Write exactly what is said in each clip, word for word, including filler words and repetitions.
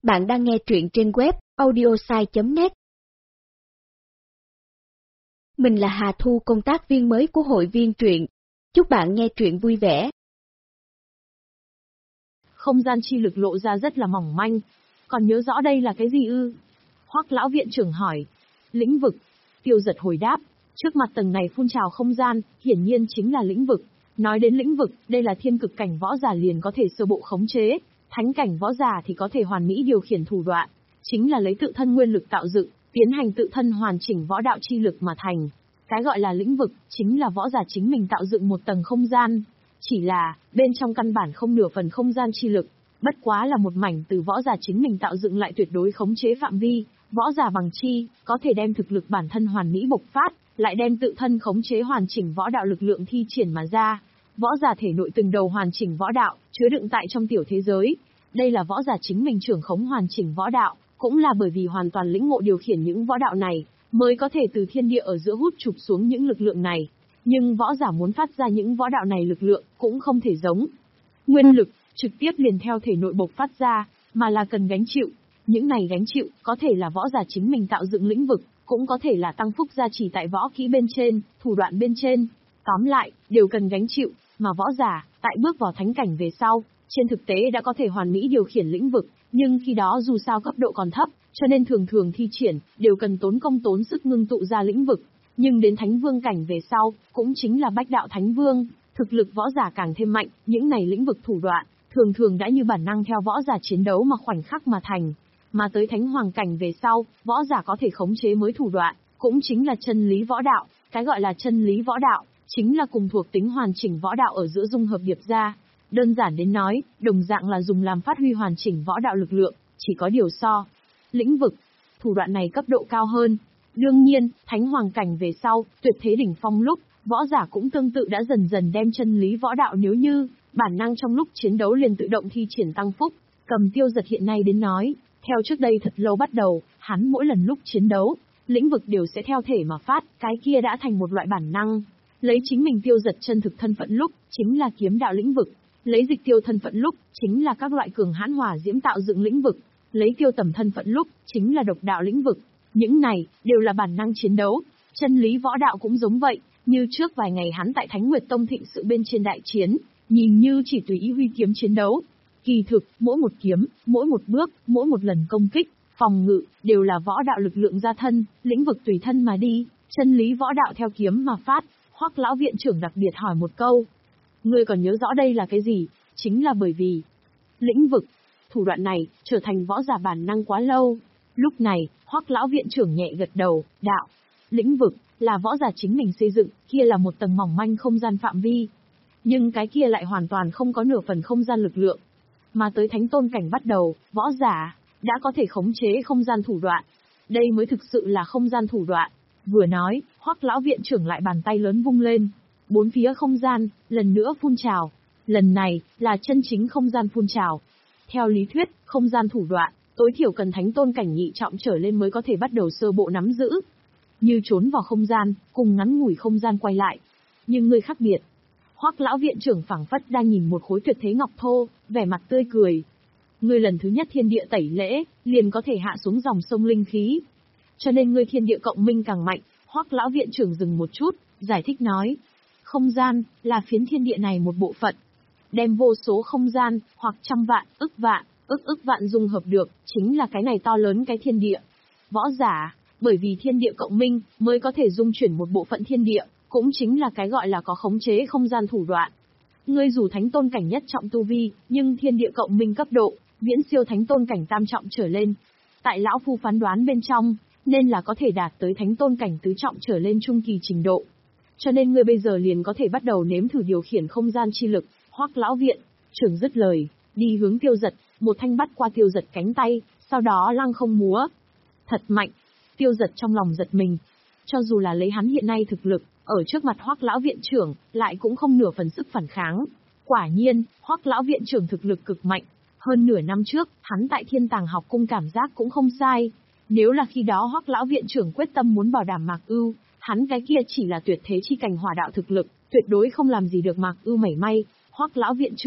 Bạn đang nghe truyện trên web audiosai chấm net. Mình là Hà Thu, công tác viên mới của hội viên truyện. Chúc bạn nghe truyện vui vẻ. Không gian chi lực lộ ra rất là mỏng manh. Còn nhớ rõ đây là cái gì ư? Hoắc lão viện trưởng hỏi. Lĩnh vực. Tiêu Giật hồi đáp. Trước mặt tầng này phun trào không gian, hiển nhiên chính là lĩnh vực. Nói đến lĩnh vực, đây là thiên cực cảnh võ giả liền có thể sơ bộ khống chế. Thánh cảnh võ giả thì có thể hoàn mỹ điều khiển thủ đoạn. Chính là lấy tự thân nguyên lực tạo dựng, tiến hành tự thân hoàn chỉnh võ đạo chi lực mà thành. Cái gọi là lĩnh vực, chính là võ giả chính mình tạo dựng một tầng không gian. Chỉ là, bên trong căn bản không nửa phần không gian chi lực, bất quá là một mảnh từ võ giả chính mình tạo dựng lại tuyệt đối khống chế phạm vi. Võ giả bằng chi, có thể đem thực lực bản thân hoàn mỹ bộc phát, lại đem tự thân khống chế hoàn chỉnh võ đạo lực lượng thi triển mà ra. Võ giả thể nội từng đầu hoàn chỉnh võ đạo, chứa đựng tại trong tiểu thế giới. Đây là võ giả chính mình trưởng khống hoàn chỉnh võ đạo, cũng là bởi vì hoàn toàn lĩnh ngộ điều khiển những võ đạo này, mới có thể từ thiên địa ở giữa hút chụp xuống những lực lượng này. Nhưng võ giả muốn phát ra những võ đạo này lực lượng, cũng không thể giống nguyên lực, trực tiếp liền theo thể nội bộc phát ra, mà là cần gánh chịu. Những này gánh chịu, có thể là võ giả chính mình tạo dựng lĩnh vực, cũng có thể là tăng phúc gia trì tại võ kỹ bên trên, thủ đoạn bên trên. Tóm lại, đều cần gánh chịu, mà võ giả, tại bước vào thánh cảnh về sau, trên thực tế đã có thể hoàn mỹ điều khiển lĩnh vực, nhưng khi đó dù sao cấp độ còn thấp, cho nên thường thường thi triển, đều cần tốn công tốn sức ngưng tụ ra lĩnh vực. Nhưng đến thánh vương cảnh về sau, cũng chính là bách đạo thánh vương, thực lực võ giả càng thêm mạnh, những này lĩnh vực thủ đoạn, thường thường đã như bản năng theo võ giả chiến đấu mà khoảnh khắc mà thành. Mà tới thánh hoàng cảnh về sau, võ giả có thể khống chế mới thủ đoạn, cũng chính là chân lý võ đạo. Cái gọi là chân lý võ đạo, chính là cùng thuộc tính hoàn chỉnh võ đạo ở giữa dung hợp điệp ra. Đơn giản đến nói, đồng dạng là dùng làm phát huy hoàn chỉnh võ đạo lực lượng, chỉ có điều so. Lĩnh vực, thủ đoạn này cấp độ cao hơn. Đương nhiên, thánh hoàng cảnh về sau, tuyệt thế đỉnh phong lúc, võ giả cũng tương tự đã dần dần đem chân lý võ đạo nếu như, bản năng trong lúc chiến đấu liền tự động thi triển tăng phúc. Cầm Tiêu Giật hiện nay đến nói, theo trước đây thật lâu bắt đầu, hắn mỗi lần lúc chiến đấu, lĩnh vực đều sẽ theo thể mà phát, cái kia đã thành một loại bản năng. Lấy chính mình Tiêu Giật chân thực thân phận lúc, chính là kiếm đạo lĩnh vực. Lấy Dịch Tiêu thân phận lúc, chính là các loại cường hãn hỏa diễm tạo dựng lĩnh vực. Lấy Tiêu Tầm thân phận lúc, chính là độc đạo lĩnh vực. Những này, đều là bản năng chiến đấu. Chân lý võ đạo cũng giống vậy, như trước vài ngày hắn tại Thánh Nguyệt Tông thịnh sự bên trên đại chiến, nhìn như chỉ tùy ý huy kiếm chiến đấu. Kỳ thực, mỗi một kiếm, mỗi một bước, mỗi một lần công kích, phòng ngự, đều là võ đạo lực lượng ra thân, lĩnh vực tùy thân mà đi, chân lý võ đạo theo kiếm mà phát. Hoắc lão viện trưởng đặc biệt hỏi một câu. Ngươi còn nhớ rõ đây là cái gì? Chính là bởi vì lĩnh vực, thủ đoạn này, trở thành võ giả bản năng quá lâu. Lúc này, Hoắc lão viện trưởng nhẹ gật đầu, đạo. Lĩnh vực, là võ giả chính mình xây dựng, kia là một tầng mỏng manh không gian phạm vi. Nhưng cái kia lại hoàn toàn không có nửa phần không gian lực lượng. Mà tới thánh tôn cảnh bắt đầu, võ giả, đã có thể khống chế không gian thủ đoạn. Đây mới thực sự là không gian thủ đoạn. Vừa nói, Hoắc lão viện trưởng lại bàn tay lớn vung lên. Bốn phía không gian, lần nữa phun trào. Lần này, là chân chính không gian phun trào. Theo lý thuyết, không gian thủ đoạn, tối thiểu cần thánh tôn cảnh nhị trọng trở lên mới có thể bắt đầu sơ bộ nắm giữ. Như trốn vào không gian, cùng ngắn ngủi không gian quay lại. Nhưng người khác biệt. Hoắc lão viện trưởng phảng phất đang nhìn một khối tuyệt thế ngọc thô, vẻ mặt tươi cười. Ngươi lần thứ nhất thiên địa tẩy lễ, liền có thể hạ xuống dòng sông linh khí. Cho nên ngươi thiên địa cộng minh càng mạnh. Hoắc lão viện trưởng dừng một chút, giải thích nói. Không gian, là phiến thiên địa này một bộ phận. Đem vô số không gian, hoặc trăm vạn, ức vạn, ức ức vạn dung hợp được, chính là cái này to lớn cái thiên địa. Võ giả, bởi vì thiên địa cộng minh, mới có thể dung chuyển một bộ phận thiên địa, cũng chính là cái gọi là có khống chế không gian thủ đoạn. Ngươi dù thánh tôn cảnh nhất trọng tu vi, nhưng thiên địa cộng minh cấp độ, viễn siêu thánh tôn cảnh tam trọng trở lên. Tại lão phu phán đoán bên trong, nên là có thể đạt tới thánh tôn cảnh tứ trọng trở lên trung kỳ trình độ. Cho nên ngươi bây giờ liền có thể bắt đầu nếm thử điều khiển không gian chi lực. Hoắc lão viện trưởng dứt lời, đi hướng Tiêu Giật, một thanh bắt qua Tiêu Giật cánh tay, sau đó lăng không múa. Thật mạnh. Tiêu Giật trong lòng giật mình. Cho dù là lấy hắn hiện nay thực lực, ở trước mặt Hoắc lão viện trưởng, lại cũng không nửa phần sức phản kháng. Quả nhiên, Hoắc lão viện trưởng thực lực cực mạnh. Hơn nửa năm trước, hắn tại Thiên Tàng học cung cảm giác cũng không sai. Nếu là khi đó Hoắc lão viện trưởng quyết tâm muốn bảo đảm Mạc Ưu, hắn cái kia chỉ là tuyệt thế chi cảnh hỏa đạo thực lực, tuyệt đối không làm gì được Mạc Ưu mảy may. Hoắc lão viện trưởng,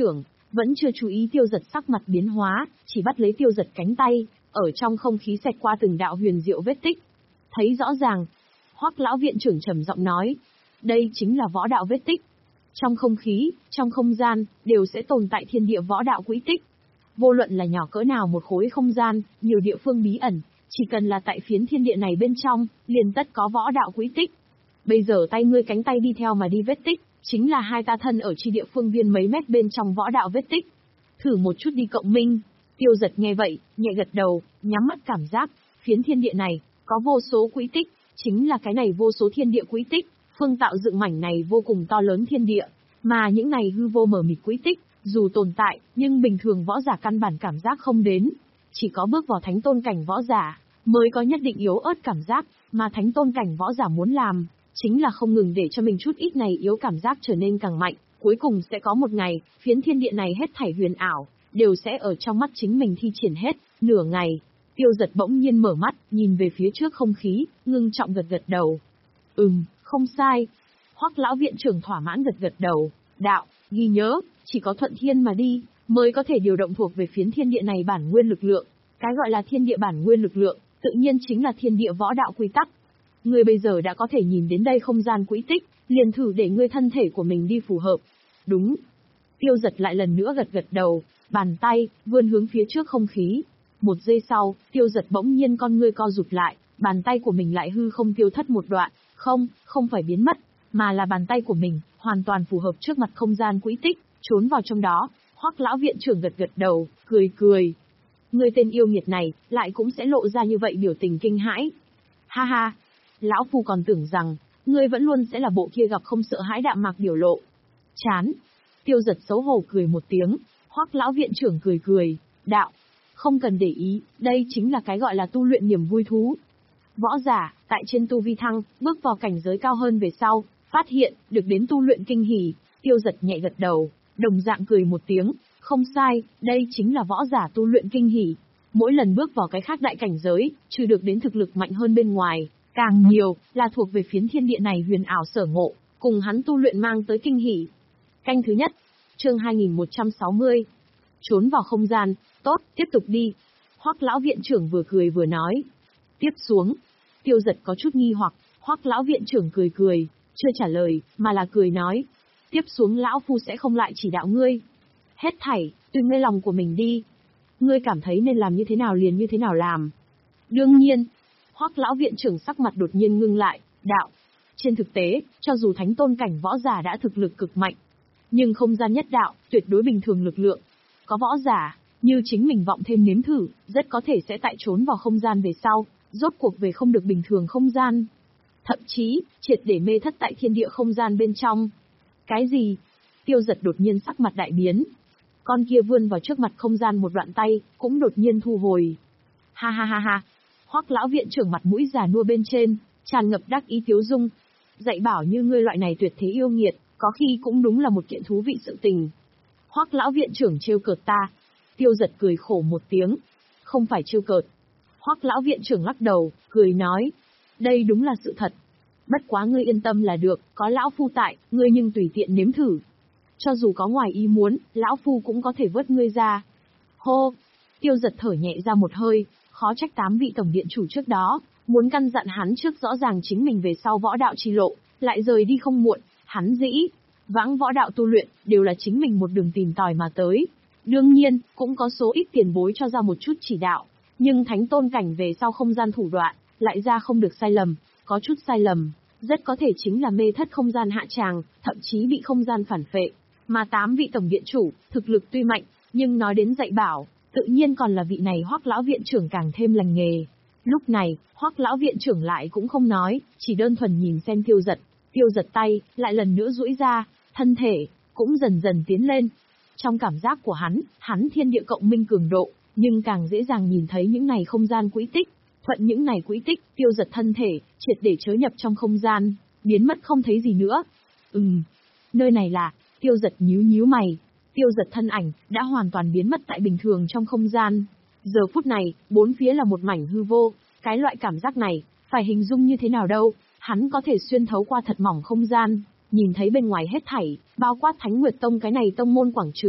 Vẫn chưa chú ý Tiêu Giật sắc mặt biến hóa, chỉ bắt lấy Tiêu Giật cánh tay, ở trong không khí xẹt qua từng đạo huyền diệu vết tích. Thấy rõ ràng, Hoắc lão viện trưởng trầm giọng nói, đây chính là võ đạo vết tích. Trong không khí, trong không gian, đều sẽ tồn tại thiên địa võ đạo quỹ tích. Vô luận là nhỏ cỡ nào một khối không gian, nhiều địa phương bí ẩn, chỉ cần là tại phiến thiên địa này bên trong, liền tất có võ đạo quỹ tích. Bây giờ tay ngươi cánh tay đi theo mà đi vết tích, chính là hai ta thân ở chi địa phương viên mấy mét bên trong võ đạo vết tích. Thử một chút đi cộng minh. Tiêu Giật nghe vậy, nhẹ gật đầu, nhắm mắt cảm giác, phiến thiên địa này, có vô số quỹ tích, chính là cái này vô số thiên địa quỹ tích, phương tạo dựng mảnh này vô cùng to lớn thiên địa, mà những này hư vô mờ mịt quỹ tích, dù tồn tại, nhưng bình thường võ giả căn bản cảm giác không đến. Chỉ có bước vào thánh tôn cảnh võ giả, mới có nhất định yếu ớt cảm giác, mà thánh tôn cảnh võ giả muốn làm, chính là không ngừng để cho mình chút ít này yếu cảm giác trở nên càng mạnh, cuối cùng sẽ có một ngày, phiến thiên địa này hết thảy huyền ảo, đều sẽ ở trong mắt chính mình thi triển hết, nửa ngày. Tiêu Giật bỗng nhiên mở mắt, nhìn về phía trước không khí, ngưng trọng gật gật đầu. Ừm, không sai. Hoắc lão viện trưởng thỏa mãn gật gật đầu, đạo, ghi nhớ, chỉ có thuận thiên mà đi, mới có thể điều động thuộc về phiến thiên địa này bản nguyên lực lượng. Cái gọi là thiên địa bản nguyên lực lượng, tự nhiên chính là thiên địa võ đạo quy tắc. Ngươi bây giờ đã có thể nhìn đến đây không gian quỹ tích, liền thử để ngươi thân thể của mình đi phù hợp. Đúng. Tiêu Giật lại lần nữa gật gật đầu, bàn tay, vươn hướng phía trước không khí. Một giây sau, Tiêu Giật bỗng nhiên con ngươi co rụt lại, bàn tay của mình lại hư không tiêu thất một đoạn, không, không phải biến mất, mà là bàn tay của mình, hoàn toàn phù hợp trước mặt không gian quỹ tích, trốn vào trong đó. Hoắc lão viện trưởng gật gật đầu, cười cười. Ngươi tên yêu nghiệt này, lại cũng sẽ lộ ra như vậy biểu tình kinh hãi. Ha ha, lão phu còn tưởng rằng, ngươi vẫn luôn sẽ là bộ kia gặp không sợ hãi đạm mạc biểu lộ. Chán. Tiêu Giật xấu hổ cười một tiếng, Hoắc lão viện trưởng cười cười, đạo, không cần để ý, đây chính là cái gọi là tu luyện niềm vui thú. Võ giả, tại trên tu vi thăng, bước vào cảnh giới cao hơn về sau, phát hiện, được đến tu luyện kinh hỉ. Tiêu Giật nhẹ gật đầu, đồng dạng cười một tiếng, không sai, đây chính là võ giả tu luyện kinh hỉ. Mỗi lần bước vào cái khác đại cảnh giới, trừ được đến thực lực mạnh hơn bên ngoài, càng nhiều, là thuộc về phiến thiên địa này huyền ảo sở ngộ, cùng hắn tu luyện mang tới kinh hỉ. Canh thứ nhất, chương hai nghìn một trăm sáu mươi. Trốn vào không gian, tốt, tiếp tục đi. Hoắc lão viện trưởng vừa cười vừa nói. Tiếp xuống. Tiêu Giật có chút nghi hoặc, Hoắc lão viện trưởng cười cười, chưa trả lời, mà là cười nói. Tiếp xuống lão phu sẽ không lại chỉ đạo ngươi. Hết thảy, tùy ngươi lòng của mình đi. Ngươi cảm thấy nên làm như thế nào liền như thế nào làm. Đương nhiên. Hoắc lão viện trưởng sắc mặt đột nhiên ngưng lại, đạo. Trên thực tế, cho dù thánh tôn cảnh võ giả đã thực lực cực mạnh, nhưng không gian nhất đạo, tuyệt đối bình thường lực lượng. Có võ giả, như chính mình vọng thêm nếm thử, rất có thể sẽ tại trốn vào không gian về sau, rốt cuộc về không được bình thường không gian. Thậm chí, triệt để mê thất tại thiên địa không gian bên trong. Cái gì? Tiêu Giật đột nhiên sắc mặt đại biến. Con kia vươn vào trước mặt không gian một đoạn tay, cũng đột nhiên thu hồi. Ha ha ha ha. Hoắc lão viện trưởng mặt mũi già nua bên trên, tràn ngập đắc ý tiếu dung. Dạy bảo như ngươi loại này tuyệt thế yêu nghiệt, có khi cũng đúng là một kiện thú vị sự tình. Hoắc lão viện trưởng trêu cợt ta. Tiêu Giật cười khổ một tiếng. Không phải trêu cợt. Hoắc lão viện trưởng lắc đầu, cười nói. Đây đúng là sự thật. Bất quá ngươi yên tâm là được, có lão phu tại, ngươi nhưng tùy tiện nếm thử. Cho dù có ngoài ý muốn, lão phu cũng có thể vớt ngươi ra. Hô! Tiêu Giật thở nhẹ ra một hơi, khó trách tám vị tổng điện chủ trước đó, muốn căn dặn hắn trước rõ ràng chính mình về sau võ đạo chi lộ, lại rời đi không muộn, hắn dĩ. Vãng võ đạo tu luyện, đều là chính mình một đường tìm tòi mà tới. Đương nhiên, cũng có số ít tiền bối cho ra một chút chỉ đạo, nhưng thánh tôn cảnh về sau không gian thủ đoạn, lại ra không được sai lầm, có chút sai lầm, rất có thể chính là mê thất không gian hạ tràng, thậm chí bị không gian phản phệ. Mà tám vị tổng điện chủ, thực lực tuy mạnh, nhưng nói đến dạy bảo, tự nhiên còn là vị này Hoắc lão viện trưởng càng thêm lành nghề. Lúc này, Hoắc lão viện trưởng lại cũng không nói, chỉ đơn thuần nhìn xem Tiêu Giật. Tiêu Giật tay, lại lần nữa duỗi ra, thân thể, cũng dần dần tiến lên. Trong cảm giác của hắn, hắn thiên địa cộng minh cường độ, nhưng càng dễ dàng nhìn thấy những này không gian quỹ tích. Thuận những này quỹ tích, Tiêu Giật thân thể, triệt để chới nhập trong không gian, biến mất không thấy gì nữa. Ừm, nơi này là, Tiêu Giật nhíu nhíu mày. Tiêu Giật thân ảnh, đã hoàn toàn biến mất tại bình thường trong không gian. Giờ phút này, bốn phía là một mảnh hư vô, cái loại cảm giác này, phải hình dung như thế nào đâu, hắn có thể xuyên thấu qua thật mỏng không gian, nhìn thấy bên ngoài hết thảy, bao quát Thánh Nguyệt Tông cái này tông môn quảng trường.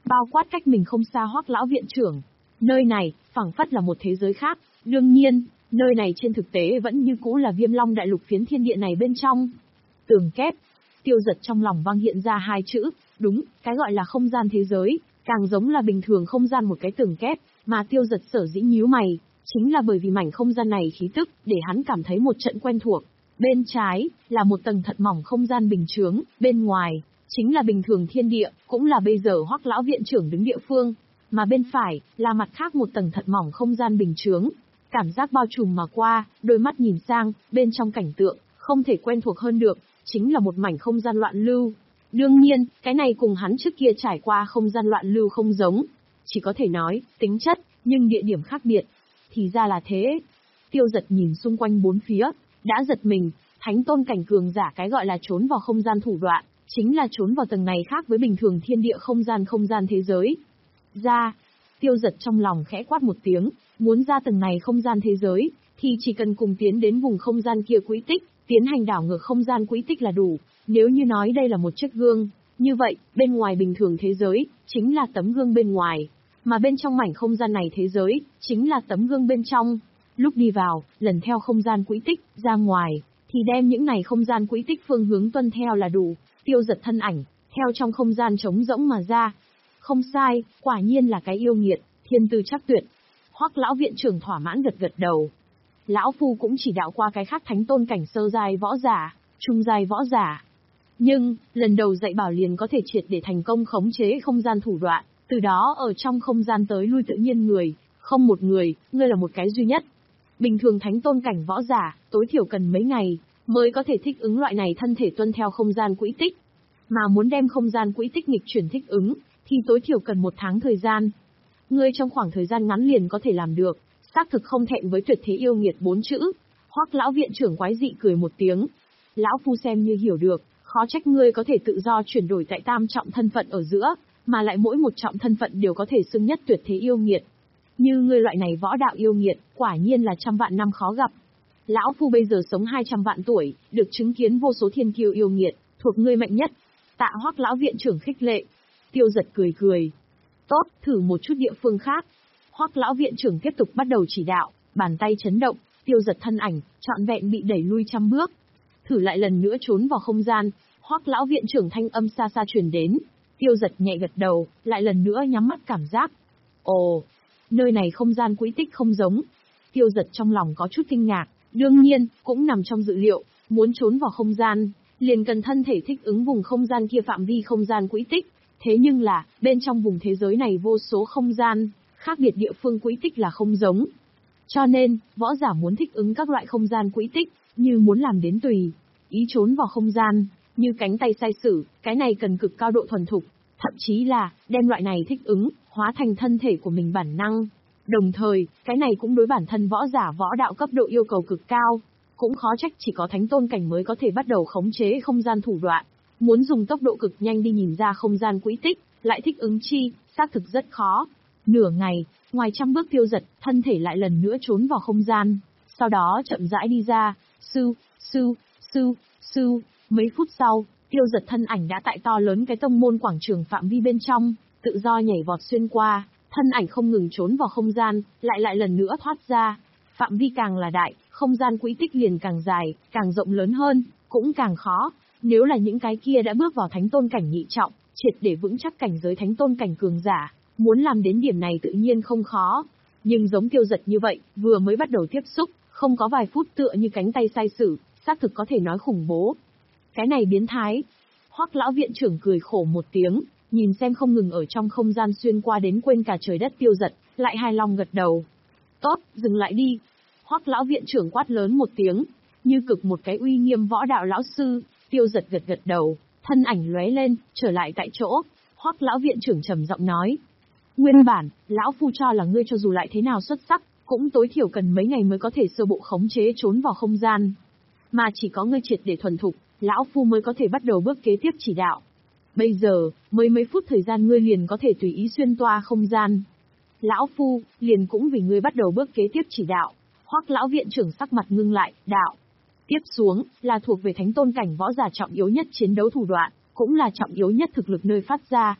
bao quát cách mình không xa Hoắc lão viện trưởng. Nơi này, phảng phất là một thế giới khác. Đương nhiên, nơi này trên thực tế vẫn như cũ là Viêm Long đại lục phiến thiên địa này bên trong. Tường kép. Tiêu Giật trong lòng vang hiện ra hai chữ, đúng, cái gọi là không gian thế giới, càng giống là bình thường không gian một cái tường kép, mà Tiêu Giật sở dĩ nhíu mày, chính là bởi vì mảnh không gian này khí tức, để hắn cảm thấy một trận quen thuộc. Bên trái, là một tầng thật mỏng không gian bình chướng, bên ngoài, chính là bình thường thiên địa, cũng là bây giờ Hoắc lão viện trưởng đứng địa phương, mà bên phải, là mặt khác một tầng thật mỏng không gian bình chướng. Cảm giác bao trùm mà qua, đôi mắt nhìn sang, bên trong cảnh tượng, không thể quen thuộc hơn được, chính là một mảnh không gian loạn lưu. Đương nhiên, cái này cùng hắn trước kia trải qua không gian loạn lưu không giống. Chỉ có thể nói, tính chất, nhưng địa điểm khác biệt. Thì ra là thế. Tiêu Giật nhìn xung quanh bốn phía, đã giật mình, thánh tôn cảnh cường giả cái gọi là trốn vào không gian thủ đoạn, chính là trốn vào tầng này khác với bình thường thiên địa không gian không gian thế giới. Ra, Tiêu Giật trong lòng khẽ quát một tiếng, muốn ra tầng này không gian thế giới, thì chỉ cần cùng tiến đến vùng không gian kia quỹ tích, tiến hành đảo ngược không gian quỹ tích là đủ. Nếu như nói đây là một chiếc gương, như vậy, bên ngoài bình thường thế giới, chính là tấm gương bên ngoài, mà bên trong mảnh không gian này thế giới, chính là tấm gương bên trong. Lúc đi vào, lần theo không gian quỹ tích, ra ngoài, thì đem những này không gian quỹ tích phương hướng tuân theo là đủ. Tiêu Giật thân ảnh, theo trong không gian trống rỗng mà ra. Không sai, quả nhiên là cái yêu nghiệt, thiên tư chắc tuyệt. Hoắc lão viện trưởng thỏa mãn gật gật đầu. Lão phu cũng chỉ đạo qua cái khác thánh tôn cảnh sơ giai võ giả, trung giai võ giả. Nhưng, lần đầu dạy bảo liền có thể triệt để thành công khống chế không gian thủ đoạn, từ đó ở trong không gian tới lui tự nhiên người, không một người, ngươi là một cái duy nhất. Bình thường thánh tôn cảnh võ giả, tối thiểu cần mấy ngày, mới có thể thích ứng loại này thân thể tuân theo không gian quỹ tích. Mà muốn đem không gian quỹ tích nghịch chuyển thích ứng, thì tối thiểu cần một tháng thời gian. Ngươi trong khoảng thời gian ngắn liền có thể làm được, xác thực không thẹn với tuyệt thế yêu nghiệt bốn chữ. Hoắc lão viện trưởng quái dị cười một tiếng. Lão phu xem như hiểu được, khó trách ngươi có thể tự do chuyển đổi tại tam trọng thân phận ở giữa, mà lại mỗi một trọng thân phận đều có thể xưng nhất tuyệt thế yêu nghiệt. Như ngươi loại này võ đạo yêu nghiệt, quả nhiên là trăm vạn năm khó gặp. Lão phu bây giờ sống hai trăm vạn tuổi, được chứng kiến vô số thiên kiêu yêu nghiệt, thuộc ngươi mạnh nhất. Tạ Hoắc lão viện trưởng khích lệ. Tiêu Giật cười cười. Tốt, thử một chút địa phương khác. Hoắc lão viện trưởng tiếp tục bắt đầu chỉ đạo, bàn tay chấn động, Tiêu Giật thân ảnh, trọn vẹn bị đẩy lui trăm bước. Thử lại lần nữa trốn vào không gian, Hoắc lão viện trưởng thanh âm xa xa truyền đến. Tiêu Giật nhẹ gật đầu, lại lần nữa nhắm mắt cảm giác. Ồ, nơi này không gian quỹ tích không giống. Tiêu Giật trong lòng có chút kinh ngạc, đương nhiên, cũng nằm trong dự liệu, muốn trốn vào không gian, liền cần thân thể thích ứng vùng không gian kia phạm vi không gian quỹ tích. Thế nhưng là, bên trong vùng thế giới này vô số không gian, khác biệt địa phương quỹ tích là không giống. Cho nên, võ giả muốn thích ứng các loại không gian quỹ tích, như muốn làm đến tùy ý trốn vào không gian, như cánh tay sai sử, cái này cần cực cao độ thuần thục, thậm chí là, đem loại này thích ứng, hóa thành thân thể của mình bản năng. Đồng thời, cái này cũng đối bản thân võ giả võ đạo cấp độ yêu cầu cực cao, cũng khó trách chỉ có thánh tôn cảnh mới có thể bắt đầu khống chế không gian thủ đoạn. Muốn dùng tốc độ cực nhanh đi nhìn ra không gian quỹ tích, lại thích ứng chi, xác thực rất khó. Nửa ngày, ngoài trăm bước Tiêu Giật, thân thể lại lần nữa trốn vào không gian, sau đó chậm rãi đi ra, sư, sư, sư, sư, mấy phút sau, Tiêu Giật thân ảnh đã tại to lớn cái tông môn quảng trường phạm vi bên trong, tự do nhảy vọt xuyên qua, thân ảnh không ngừng trốn vào không gian, lại lại lần nữa thoát ra. Phạm vi càng là đại, không gian quỹ tích liền càng dài, càng rộng lớn hơn, cũng càng khó. Nếu là những cái kia đã bước vào thánh tôn cảnh nhị trọng, triệt để vững chắc cảnh giới thánh tôn cảnh cường giả, muốn làm đến điểm này tự nhiên không khó. Nhưng giống Tiêu Giật như vậy, vừa mới bắt đầu tiếp xúc, không có vài phút tựa như cánh tay sai sử, xác thực có thể nói khủng bố. Cái này biến thái. Hoắc lão viện trưởng cười khổ một tiếng, nhìn xem không ngừng ở trong không gian xuyên qua đến quên cả trời đất Tiêu Giật, lại hài lòng gật đầu. Tốt, dừng lại đi. Hoắc lão viện trưởng quát lớn một tiếng, như cực một cái uy nghiêm võ đạo lão sư. Tiêu Giật gật gật đầu, thân ảnh lóe lên, trở lại tại chỗ. Hoắc lão viện trưởng trầm giọng nói: Nguyên bản, lão phu cho là ngươi cho dù lại thế nào xuất sắc, cũng tối thiểu cần mấy ngày mới có thể sơ bộ khống chế trốn vào không gian. Mà chỉ có ngươi triệt để thuần thục, lão phu mới có thể bắt đầu bước kế tiếp chỉ đạo. Bây giờ, mới mấy phút thời gian ngươi liền có thể tùy ý xuyên toa không gian. Lão phu, liền cũng vì ngươi bắt đầu bước kế tiếp chỉ đạo. Hoắc lão viện trưởng sắc mặt ngưng lại, đạo. Tiếp xuống, là thuộc về thánh tôn cảnh võ giả trọng yếu nhất chiến đấu thủ đoạn, cũng là trọng yếu nhất thực lực nơi phát ra.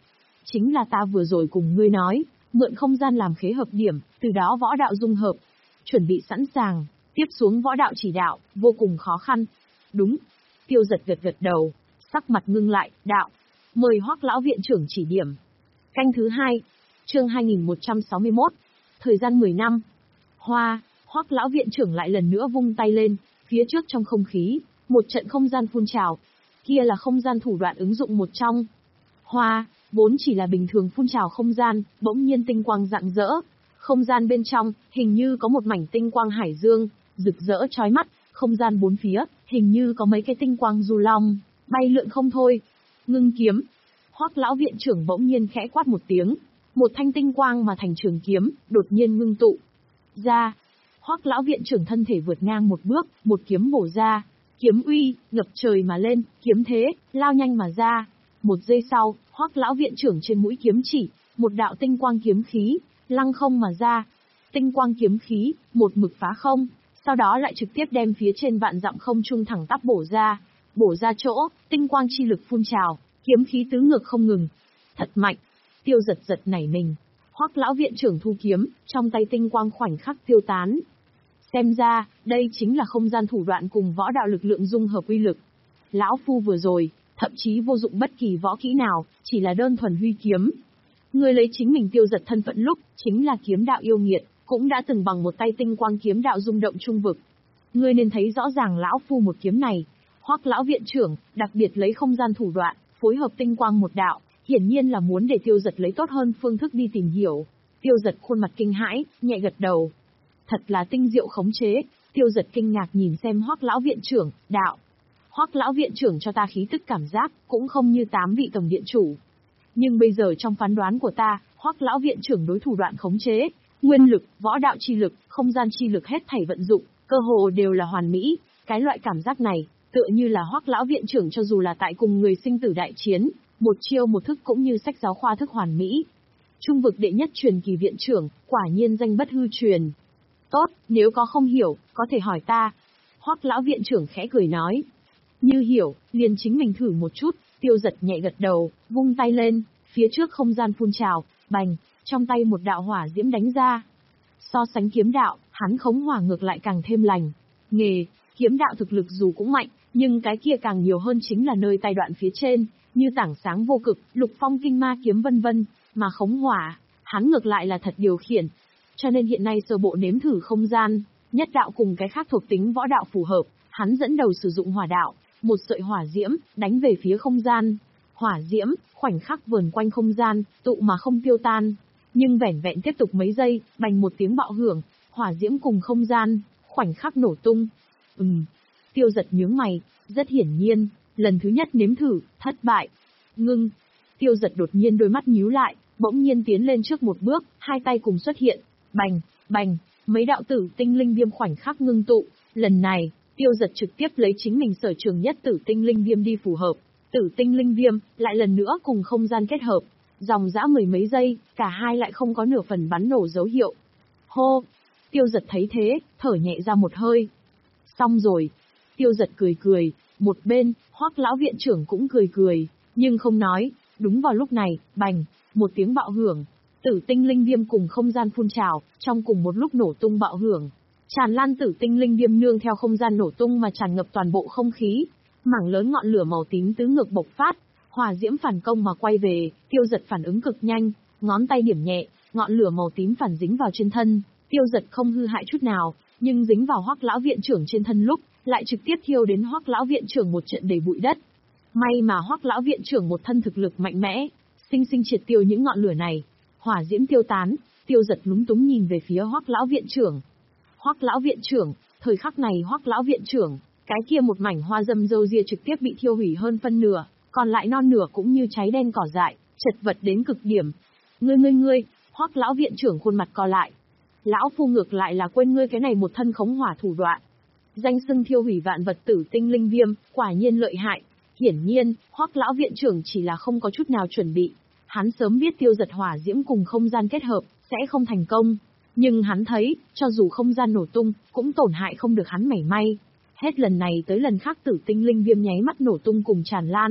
chính là ta vừa rồi cùng ngươi nói, mượn không gian làm khế hợp điểm, từ đó võ đạo dung hợp. Chuẩn bị sẵn sàng, tiếp xuống võ đạo chỉ đạo, vô cùng khó khăn. Đúng. Tiêu Giật gật gật đầu, sắc mặt ngưng lại, đạo. Mời Hoắc lão viện trưởng chỉ điểm. Canh thứ hai, chương hai nghìn một trăm sáu mươi mốt, thời gian mười năm. Hoa, Hoắc lão viện trưởng lại lần nữa vung tay lên, phía trước trong không khí, một trận không gian phun trào. Kia là không gian thủ đoạn ứng dụng một trong. Hoa, vốn chỉ là bình thường phun trào không gian, bỗng nhiên tinh quang rạng rỡ. Không gian bên trong, hình như có một mảnh tinh quang hải dương, rực rỡ chói mắt, không gian bốn phía, hình như có mấy cái tinh quang du long, bay lượn không thôi. Ngưng kiếm. Hoắc lão viện trưởng bỗng nhiên khẽ quát một tiếng, một thanh tinh quang mà thành trường kiếm, đột nhiên ngưng tụ ra. Hoắc lão viện trưởng thân thể vượt ngang một bước, một kiếm bổ ra, kiếm uy ngập trời mà lên, kiếm thế lao nhanh mà ra. Một giây sau, Hoắc lão viện trưởng trên mũi kiếm chỉ, một đạo tinh quang kiếm khí lăng không mà ra. Tinh quang kiếm khí, một mực phá không, sau đó lại trực tiếp đem phía trên vạn dặm không trung thẳng tắp bổ ra. Bổ ra chỗ, tinh quang chi lực phun trào, kiếm khí tứ ngược không ngừng. Thật mạnh. Tiêu Giật giật nảy mình. Hoắc lão viện trưởng thu kiếm, trong tay tinh quang khoảnh khắc tiêu tán. Xem ra, đây chính là không gian thủ đoạn cùng võ đạo lực lượng dung hợp uy lực. Lão phu vừa rồi, thậm chí vô dụng bất kỳ võ kỹ nào, chỉ là đơn thuần huy kiếm. Người lấy chính mình Tiêu Giật thân phận lúc, chính là kiếm đạo yêu nghiệt, cũng đã từng bằng một tay tinh quang kiếm đạo rung động trung vực. Ngươi nên thấy rõ ràng lão phu một kiếm này. Hoắc lão viện trưởng, đặc biệt lấy không gian thủ đoạn, phối hợp tinh quang một đạo, hiển nhiên là muốn để Tiêu Giật lấy tốt hơn phương thức đi tìm hiểu. Tiêu Giật khuôn mặt kinh hãi, nhẹ gật đầu. Thật là tinh diệu khống chế. Tiêu Giật kinh ngạc nhìn xem Hoắc lão viện trưởng, đạo. Hoắc lão viện trưởng cho ta khí tức cảm giác, cũng không như tám vị tổng điện chủ. Nhưng bây giờ trong phán đoán của ta, Hoắc lão viện trưởng đối thủ đoạn khống chế, nguyên lực, võ đạo chi lực, không gian chi lực hết thảy vận dụng, cơ hồ đều là hoàn mỹ. Cái loại cảm giác này, tựa như là Hoắc lão viện trưởng cho dù là tại cùng người sinh tử đại chiến, một chiêu một thức cũng như sách giáo khoa thức hoàn mỹ. Trung vực đệ nhất truyền kỳ viện trưởng, quả nhiên danh bất hư truyền. Tốt, nếu có không hiểu, có thể hỏi ta. Hoắc lão viện trưởng khẽ cười nói. Như hiểu, liền chính mình thử một chút. Tiêu Giật nhẹ gật đầu, vung tay lên, phía trước không gian phun trào, bành, trong tay một đạo hỏa diễm đánh ra. So sánh kiếm đạo, hắn khống hỏa ngược lại càng thêm lành. Nghề, kiếm đạo thực lực dù cũng mạnh, nhưng cái kia càng nhiều hơn chính là nơi tay đoạn phía trên, như tảng sáng vô cực, lục phong kinh ma kiếm vân vân, mà khống hỏa, hắn ngược lại là thật điều khiển. Cho nên hiện nay sơ bộ nếm thử không gian, nhất đạo cùng cái khác thuộc tính võ đạo phù hợp, hắn dẫn đầu sử dụng hỏa đạo, một sợi hỏa diễm, đánh về phía không gian. Hỏa diễm, khoảnh khắc vờn quanh không gian, tụ mà không tiêu tan. Nhưng vẻn vẹn tiếp tục mấy giây, bành một tiếng bạo hưởng, hỏa diễm cùng không gian, khoảnh khắc nổ tung. Ừm. Tiêu Giật nhướng mày, rất hiển nhiên, lần thứ nhất nếm thử, thất bại. Ngưng. Tiêu Giật đột nhiên đôi mắt nhíu lại, bỗng nhiên tiến lên trước một bước, hai tay cùng xuất hiện. Bành, bành, mấy đạo tử tinh linh viêm khoảnh khắc ngưng tụ. Lần này, Tiêu Giật trực tiếp lấy chính mình sở trường nhất tử tinh linh viêm đi phù hợp. Tử tinh linh viêm, lại lần nữa cùng không gian kết hợp. Dòng dã mười mấy giây, cả hai lại không có nửa phần bắn nổ dấu hiệu. Hô! Tiêu Giật thấy thế, thở nhẹ ra một hơi. Xong rồi. Tiêu Giật cười cười, một bên, Hoắc lão viện trưởng cũng cười cười, nhưng không nói. Đúng vào lúc này, bành, một tiếng bạo hưởng. Tử tinh linh viêm cùng không gian phun trào, trong cùng một lúc nổ tung bạo hưởng. Tràn lan tử tinh linh viêm nương theo không gian nổ tung mà tràn ngập toàn bộ không khí. Mảng lớn ngọn lửa màu tím tứ ngược bộc phát, hỏa diễm phản công mà quay về. Tiêu Giật phản ứng cực nhanh, ngón tay điểm nhẹ, ngọn lửa màu tím phản dính vào trên thân. Tiêu Giật không hư hại chút nào, nhưng dính vào Hoắc lão viện trưởng trên thân lúc, lại trực tiếp thiêu đến Hoắc lão viện trưởng một trận đầy bụi đất. May mà Hoắc lão viện trưởng một thân thực lực mạnh mẽ, sinh sinh triệt tiêu những ngọn lửa này. Hỏa diễm tiêu tán, Tiêu Giật lúng túng nhìn về phía Hoắc lão viện trưởng. Hoắc lão viện trưởng, thời khắc này Hoắc lão viện trưởng, cái kia một mảnh hoa dâm râu ria trực tiếp bị thiêu hủy hơn phân nửa, còn lại non nửa cũng như cháy đen cỏ dại, chật vật đến cực điểm. Ngươi ngươi ngươi, Hoắc lão viện trưởng khuôn mặt co lại. Lão phu ngược lại là quên ngươi cái này một thân khống hỏa thủ đoạn. Danh xưng thiêu hủy vạn vật tử tinh linh viêm, quả nhiên lợi hại. Hiển nhiên, Hoắc lão viện trưởng chỉ là không có chút nào chuẩn bị. Hắn sớm biết Tiêu Giật hỏa diễm cùng không gian kết hợp, sẽ không thành công. Nhưng hắn thấy, cho dù không gian nổ tung, cũng tổn hại không được hắn mảy may. Hết lần này tới lần khác tử tinh linh viêm nháy mắt nổ tung cùng tràn lan,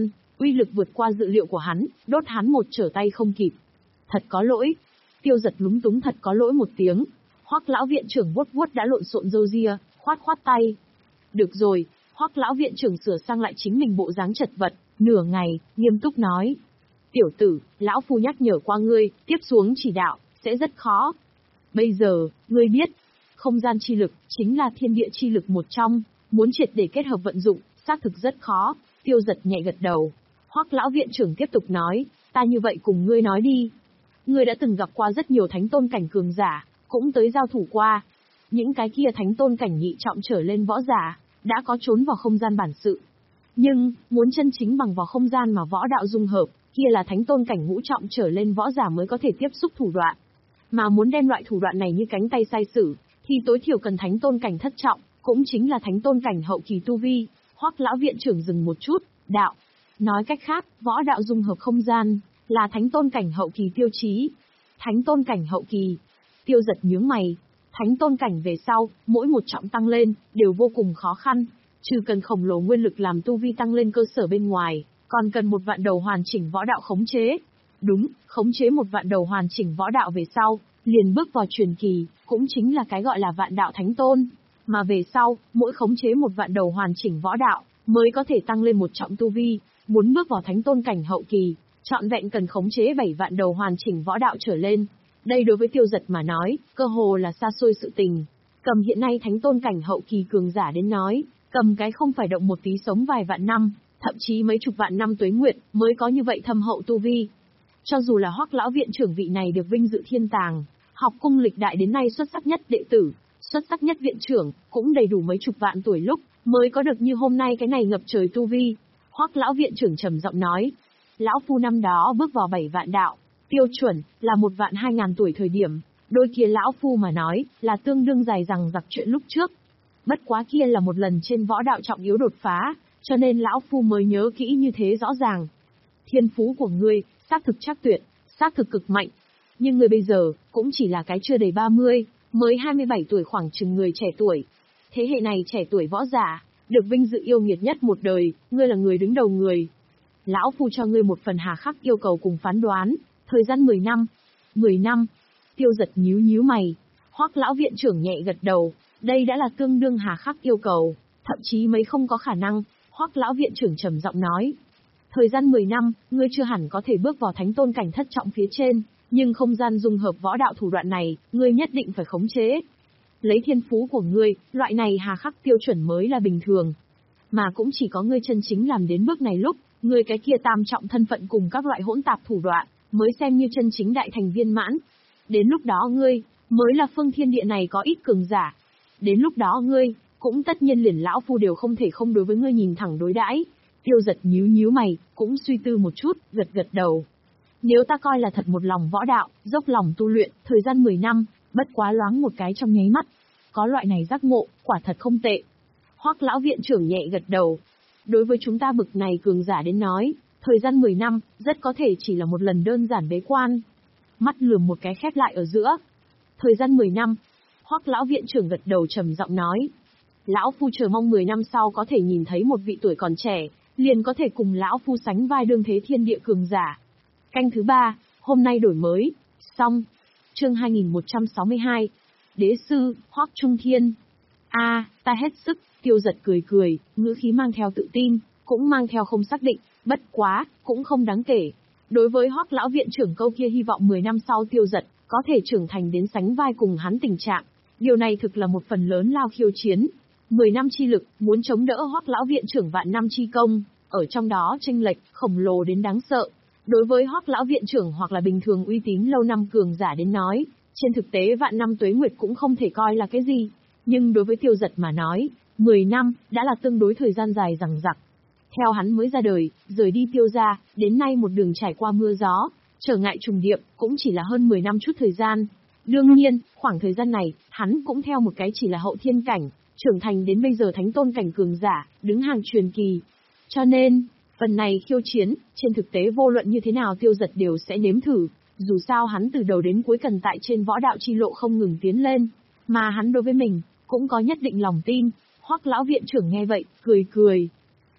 uy lực vượt qua dự liệu của hắn, đốt hắn một trở tay không kịp. Thật có lỗi. Tiêu Giật lúng túng thật có lỗi một tiếng. Hoắc lão viện trưởng vuốt vuốt đã lộn xộn râu ria, khoát khoát tay. Được rồi. Hoắc lão viện trưởng sửa sang lại chính mình bộ dáng chật vật, nửa ngày, nghiêm túc nói. Tiểu tử, lão phu nhắc nhở qua ngươi, tiếp xuống chỉ đạo, sẽ rất khó. Bây giờ, ngươi biết, không gian chi lực, chính là thiên địa chi lực một trong, muốn triệt để kết hợp vận dụng, xác thực rất khó. Tiêu Giật nhẹ gật đầu. Hoắc lão viện trưởng tiếp tục nói, ta như vậy cùng ngươi nói đi. Ngươi đã từng gặp qua rất nhiều thánh tôn cảnh cường giả, cũng tới giao thủ qua. Những cái kia thánh tôn cảnh nhị trọng trở lên võ giả, đã có trốn vào không gian bản sự. Nhưng, muốn chân chính bằng vào không gian mà võ đạo dung hợp, kia là thánh tôn cảnh ngũ trọng trở lên võ giả mới có thể tiếp xúc thủ đoạn. Mà muốn đem loại thủ đoạn này như cánh tay sai sử, thì tối thiểu cần thánh tôn cảnh thất trọng, cũng chính là thánh tôn cảnh hậu kỳ tu vi. Hoắc lão viện trưởng dừng một chút, đạo. Nói cách khác, võ đạo dung hợp không gian, là thánh tôn cảnh hậu kỳ tiêu chí. Thánh tôn cảnh hậu kỳ. Tiêu Giật nhướng mày. Thánh tôn cảnh về sau, mỗi một trọng tăng lên, đều vô cùng khó khăn. Trừ cần khổng lồ nguyên lực làm tu vi tăng lên cơ sở bên ngoài, còn cần một vạn đầu hoàn chỉnh võ đạo khống chế. Đúng, khống chế một vạn đầu hoàn chỉnh võ đạo về sau, liền bước vào truyền kỳ, cũng chính là cái gọi là vạn đạo thánh tôn. Mà về sau, mỗi khống chế một vạn đầu hoàn chỉnh võ đạo, mới có thể tăng lên một trọng tu vi, muốn bước vào thánh tôn cảnh hậu kỳ, trọn vẹn cần khống chế bảy vạn đầu hoàn chỉnh võ đạo trở lên. Đây đối với Tiêu Giật mà nói, cơ hồ là xa xôi sự tình. Cầm hiện nay thánh tôn cảnh hậu kỳ cường giả đến nói, cầm cái không phải động một tí sống vài vạn năm, thậm chí mấy chục vạn năm tuế nguyệt, mới có như vậy thâm hậu tu vi. Cho dù là Hoắc lão viện trưởng vị này được vinh dự thiên tàng, học cung lịch đại đến nay xuất sắc nhất đệ tử, xuất sắc nhất viện trưởng, cũng đầy đủ mấy chục vạn tuổi lúc, mới có được như hôm nay cái này ngập trời tu vi. Hoắc lão viện trưởng trầm giọng nói, lão phu năm đó bước vào bảy vạn đạo, tiêu chuẩn, là một vạn hai ngàn tuổi thời điểm, đôi kia lão phu mà nói, là tương đương dài rằng giặc chuyện lúc trước. Bất quá kia là một lần trên võ đạo trọng yếu đột phá, cho nên lão phu mới nhớ kỹ như thế rõ ràng. Thiên phú của ngươi, xác thực chắc tuyệt, xác thực cực mạnh. Nhưng ngươi bây giờ, cũng chỉ là cái chưa đầy ba mươi, mới hai mươi bảy tuổi khoảng chừng người trẻ tuổi. Thế hệ này trẻ tuổi võ giả, được vinh dự yêu nghiệt nhất một đời, ngươi là người đứng đầu người. Lão phu cho ngươi một phần hà khắc yêu cầu cùng phán đoán, thời gian mười năm. mười năm. Tiêu Giật nhíu nhíu mày. Hoắc lão viện trưởng nhẹ gật đầu, đây đã là tương đương hà khắc yêu cầu, thậm chí mấy không có khả năng. Hoắc lão viện trưởng trầm giọng nói, thời gian mười năm, ngươi chưa hẳn có thể bước vào thánh tôn cảnh thất trọng phía trên, nhưng không gian dung hợp võ đạo thủ đoạn này, ngươi nhất định phải khống chế. Lấy thiên phú của ngươi, loại này hà khắc tiêu chuẩn mới là bình thường. Mà cũng chỉ có ngươi chân chính làm đến bước này lúc, ngươi cái kia tam trọng thân phận cùng các loại hỗn tạp thủ đoạn, mới xem như chân chính đại thành viên mãn. Đến lúc đó ngươi, mới là phương thiên địa này có ít cường giả. Đến lúc đó ngươi, cũng tất nhiên liền lão phu đều không thể không đối với ngươi nhìn thẳng đối đãi. Tiêu Giật nhíu nhíu mày, cũng suy tư một chút, gật gật đầu. Nếu ta coi là thật một lòng võ đạo, dốc lòng tu luyện, thời gian mười năm, bất quá loáng một cái trong nháy mắt. Có loại này giác ngộ, quả thật không tệ. Hoắc lão viện trưởng nhẹ gật đầu. Đối với chúng ta bực này cường giả đến nói, thời gian mười năm, rất có thể chỉ là một lần đơn giản bế quan. Mắt lườm một cái khép lại ở giữa. Thời gian mười năm. Hoắc lão viện trưởng gật đầu trầm giọng nói. Lão phu chờ mong mười năm sau có thể nhìn thấy một vị tuổi còn trẻ, liền có thể cùng lão phu sánh vai đương thế thiên địa cường giả. Canh thứ ba, hôm nay đổi mới. Xong. Chương hai nghìn một trăm sáu mươi hai. Đế sư, Hoắc Trung Thiên. A, à, ta hết sức. Tiêu Giật cười cười, ngữ khí mang theo tự tin, cũng mang theo không xác định, bất quá, cũng không đáng kể. Đối với Hoắc lão viện trưởng câu kia hy vọng mười năm sau Tiêu Giật có thể trưởng thành đến sánh vai cùng hắn tình trạng, điều này thực là một phần lớn lao khiêu chiến. mười năm chi lực, muốn chống đỡ Hoắc lão viện trưởng vạn năm chi công, ở trong đó chênh lệch khổng lồ đến đáng sợ. Đối với Hoắc lão viện trưởng hoặc là bình thường uy tín lâu năm cường giả đến nói, trên thực tế vạn năm tuế nguyệt cũng không thể coi là cái gì, nhưng đối với Tiêu Giật mà nói, mười năm đã là tương đối thời gian dài dằng dặc. Theo hắn mới ra đời, rời đi Tiêu gia, đến nay một đường trải qua mưa gió, trở ngại trùng điệp, cũng chỉ là hơn mười năm chút thời gian. Đương nhiên, khoảng thời gian này, hắn cũng theo một cái chỉ là hậu thiên cảnh, trưởng thành đến bây giờ thánh tôn cảnh cường giả, đứng hàng truyền kỳ. Cho nên, phần này khiêu chiến, trên thực tế vô luận như thế nào Tiêu Giật đều sẽ nếm thử, dù sao hắn từ đầu đến cuối cần tại trên võ đạo chi lộ không ngừng tiến lên, mà hắn đối với mình, cũng có nhất định lòng tin. Hoắc lão viện trưởng nghe vậy, cười cười.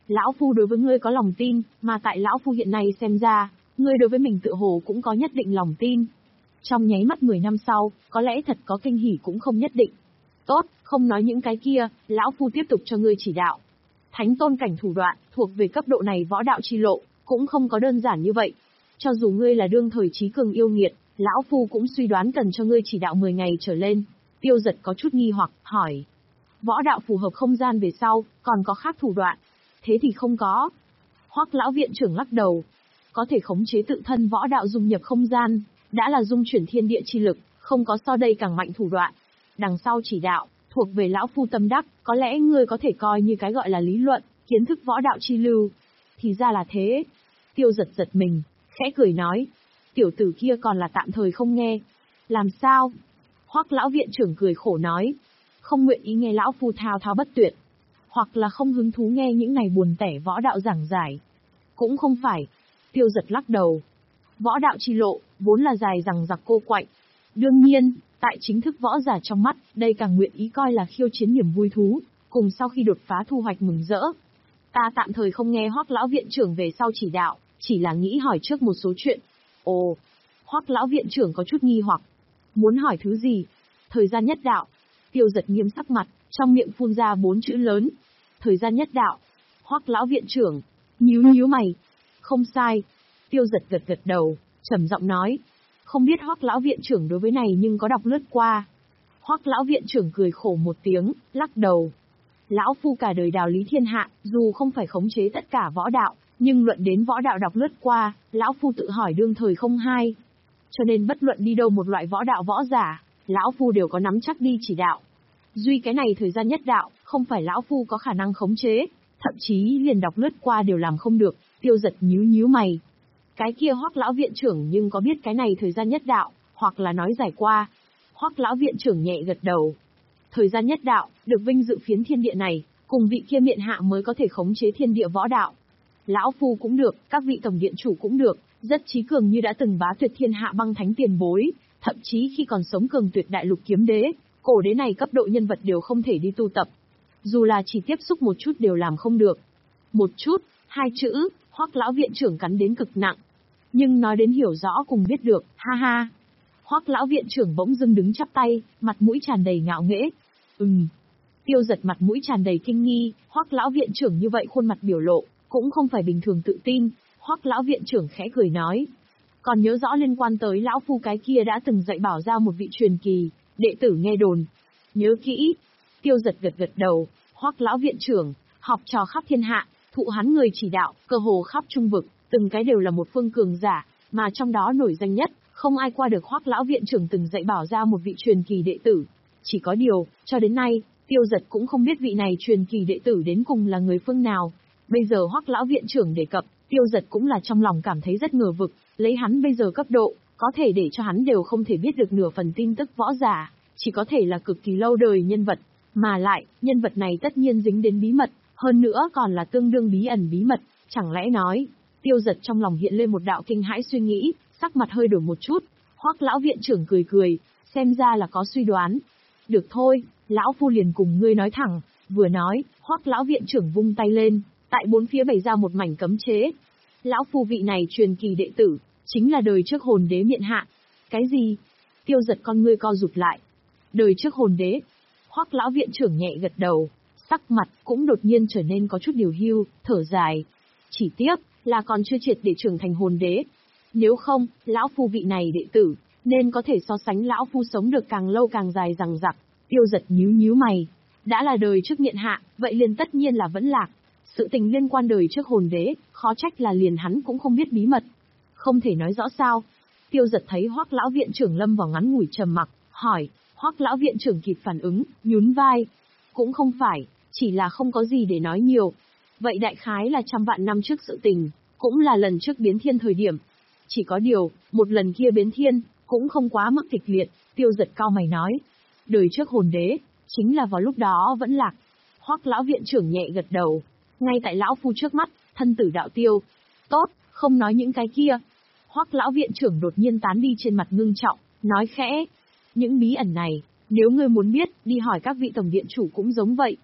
lão phu đối với ngươi có lòng tin, mà tại lão phu hiện nay xem ra, ngươi đối với mình tự hồ cũng có nhất định lòng tin. Trong nháy mắt mười năm sau, có lẽ thật có kinh hỉ cũng không nhất định. Tốt, không nói những cái kia, lão phu tiếp tục cho ngươi chỉ đạo. Thánh tôn cảnh thủ đoạn, thuộc về cấp độ này võ đạo chi lộ, cũng không có đơn giản như vậy. Cho dù ngươi là đương thời trí cường yêu nghiệt, lão phu cũng suy đoán cần cho ngươi chỉ đạo mười ngày trở lên. Tiêu Giật có chút nghi hoặc, hỏi. Võ đạo phù hợp không gian về sau, còn có khác thủ đoạn. Thế thì không có. Hoắc lão viện trưởng lắc đầu. Có thể khống chế tự thân võ đạo dung nhập không gian, đã là dung chuyển thiên địa chi lực, không có so đây càng mạnh thủ đoạn. Đằng sau chỉ đạo, thuộc về lão phu tâm đắc, có lẽ ngươi có thể coi như cái gọi là lý luận, kiến thức võ đạo chi lưu. Thì ra là thế. Tiêu Giật giật mình, khẽ cười nói. Tiểu tử kia còn là tạm thời không nghe. Làm sao? Hoắc lão viện trưởng cười khổ nói. Không nguyện ý nghe lão phu thao thao bất tuyệt. Hoặc là không hứng thú nghe những này buồn tẻ võ đạo giảng giải. Cũng không phải. Tiêu Giật lắc đầu. Võ đạo chi lộ, vốn là dài dằng dặc cô quạnh. Đương nhiên, tại chính thức võ giả trong mắt, đây càng nguyện ý coi là khiêu chiến niềm vui thú, cùng sau khi đột phá thu hoạch mừng rỡ. Ta tạm thời không nghe Hoắc lão viện trưởng về sau chỉ đạo, chỉ là nghĩ hỏi trước một số chuyện. Ồ, Hoắc lão viện trưởng có chút nghi hoặc. Muốn hỏi thứ gì? Thời gian nhất đạo. Tiêu Giật nghiêm sắc mặt, trong miệng phun ra bốn chữ lớn. Thời gian nhất đạo. Hoắc lão viện trưởng, nhíu nhíu mày. Không sai. Tiêu Giật gật gật đầu, trầm giọng nói. Không biết Hoắc lão viện trưởng đối với này nhưng có đọc lướt qua. Hoắc lão viện trưởng cười khổ một tiếng, lắc đầu. Lão phu cả đời đào lý thiên hạ, dù không phải khống chế tất cả võ đạo, nhưng luận đến võ đạo đọc lướt qua, lão phu tự hỏi đương thời không hai. Cho nên bất luận đi đâu một loại võ đạo võ giả, lão phu đều có nắm chắc đi chỉ đạo. Duy cái này thời gian nhất đạo, không phải lão phu có khả năng khống chế, thậm chí liền đọc lướt qua đều làm không được. Tiêu Giật nhíu nhíu mày. Cái kia Hoắc lão viện trưởng nhưng có biết cái này thời gian nhất đạo, hoặc là nói giải qua. Hoắc lão viện trưởng nhẹ gật đầu. Thời gian nhất đạo, được vinh dự phiến thiên địa này, cùng vị kia miện hạ mới có thể khống chế thiên địa võ đạo. Lão phu cũng được, các vị tổng điện chủ cũng được, rất trí cường như đã từng bá tuyệt thiên hạ băng thánh tiền bối, thậm chí khi còn sống cường tuyệt đại lục kiếm đế, cổ đế này cấp độ nhân vật đều không thể đi tu tập. Dù là chỉ tiếp xúc một chút đều làm không được. Một chút, hai chữ, Hoắc lão viện trưởng cắn đến cực nặng. Nhưng nói đến hiểu rõ cùng biết được, ha ha. Hoắc lão viện trưởng bỗng dưng đứng chắp tay, mặt mũi tràn đầy ngạo nghễ. Ừm. Tiêu Giật mặt mũi tràn đầy kinh nghi, Hoắc lão viện trưởng như vậy khuôn mặt biểu lộ, cũng không phải bình thường tự tin. Hoắc lão viện trưởng khẽ cười nói. Còn nhớ rõ liên quan tới lão phu cái kia đã từng dạy bảo ra một vị truyền kỳ, đệ tử nghe đồn. Nhớ kỹ. Tiêu Giật gật gật đầu, Hoắc lão viện trưởng, học trò khắp thiên hạ, thụ hắn người chỉ đạo, cơ hồ khắp trung vực, từng cái đều là một phương cường giả, mà trong đó nổi danh nhất, không ai qua được Hoắc lão viện trưởng từng dạy bảo ra một vị truyền kỳ đệ tử. Chỉ có điều, cho đến nay, Tiêu Giật cũng không biết vị này truyền kỳ đệ tử đến cùng là người phương nào. Bây giờ Hoắc lão viện trưởng đề cập, Tiêu Giật cũng là trong lòng cảm thấy rất ngờ vực, lấy hắn bây giờ cấp độ, có thể để cho hắn đều không thể biết được nửa phần tin tức võ giả, chỉ có thể là cực kỳ lâu đời nhân vật, mà lại, nhân vật này tất nhiên dính đến bí mật, hơn nữa còn là tương đương bí ẩn bí mật, chẳng lẽ nói. Tiêu Giật trong lòng hiện lên một đạo kinh hãi suy nghĩ, sắc mặt hơi đổi một chút. Hoắc lão viện trưởng cười cười, xem ra là có suy đoán. Được thôi, lão phu liền cùng ngươi nói thẳng. Vừa nói, Hoắc lão viện trưởng vung tay lên, tại bốn phía bày ra một mảnh cấm chế. Lão phu vị này truyền kỳ đệ tử, chính là đời trước hồn đế miện hạ. Cái gì? Tiêu Giật con ngươi co rụt lại. Đời trước hồn đế. Hoắc lão viện trưởng nhẹ gật đầu, sắc mặt cũng đột nhiên trở nên có chút điều hưu, thở dài. Chỉ tiếc là còn chưa triệt để trưởng thành hồn đế. Nếu không, lão phu vị này đệ tử, nên có thể so sánh lão phu sống được càng lâu càng dài dằng dặc. Tiêu Giật nhíu nhíu mày. Đã là đời trước miện hạ, vậy liền tất nhiên là vẫn lạc. Sự tình liên quan đời trước hồn đế, khó trách là liền hắn cũng không biết bí mật. Không thể nói rõ sao. Tiêu Giật thấy Hoắc lão viện trưởng lâm vào ngắn ngủi trầm mặc, hỏi. Hoắc lão viện trưởng kịp phản ứng, nhún vai. Cũng không phải, chỉ là không có gì để nói nhiều. Vậy đại khái là trăm vạn năm trước sự tình, cũng là lần trước biến thiên thời điểm. Chỉ có điều, một lần kia biến thiên, cũng không quá mức kịch liệt. Tiêu Giật cau mày nói. Đời trước hồn đế, chính là vào lúc đó vẫn lạc. Hoắc lão viện trưởng nhẹ gật đầu. Ngay tại lão phu trước mắt, thân tử đạo tiêu. Tốt, không nói những cái kia. Hoắc lão viện trưởng đột nhiên tán đi trên mặt ngưng trọng, nói khẽ. Những bí ẩn này, nếu ngươi muốn biết, đi hỏi các vị tổng điện chủ cũng giống vậy.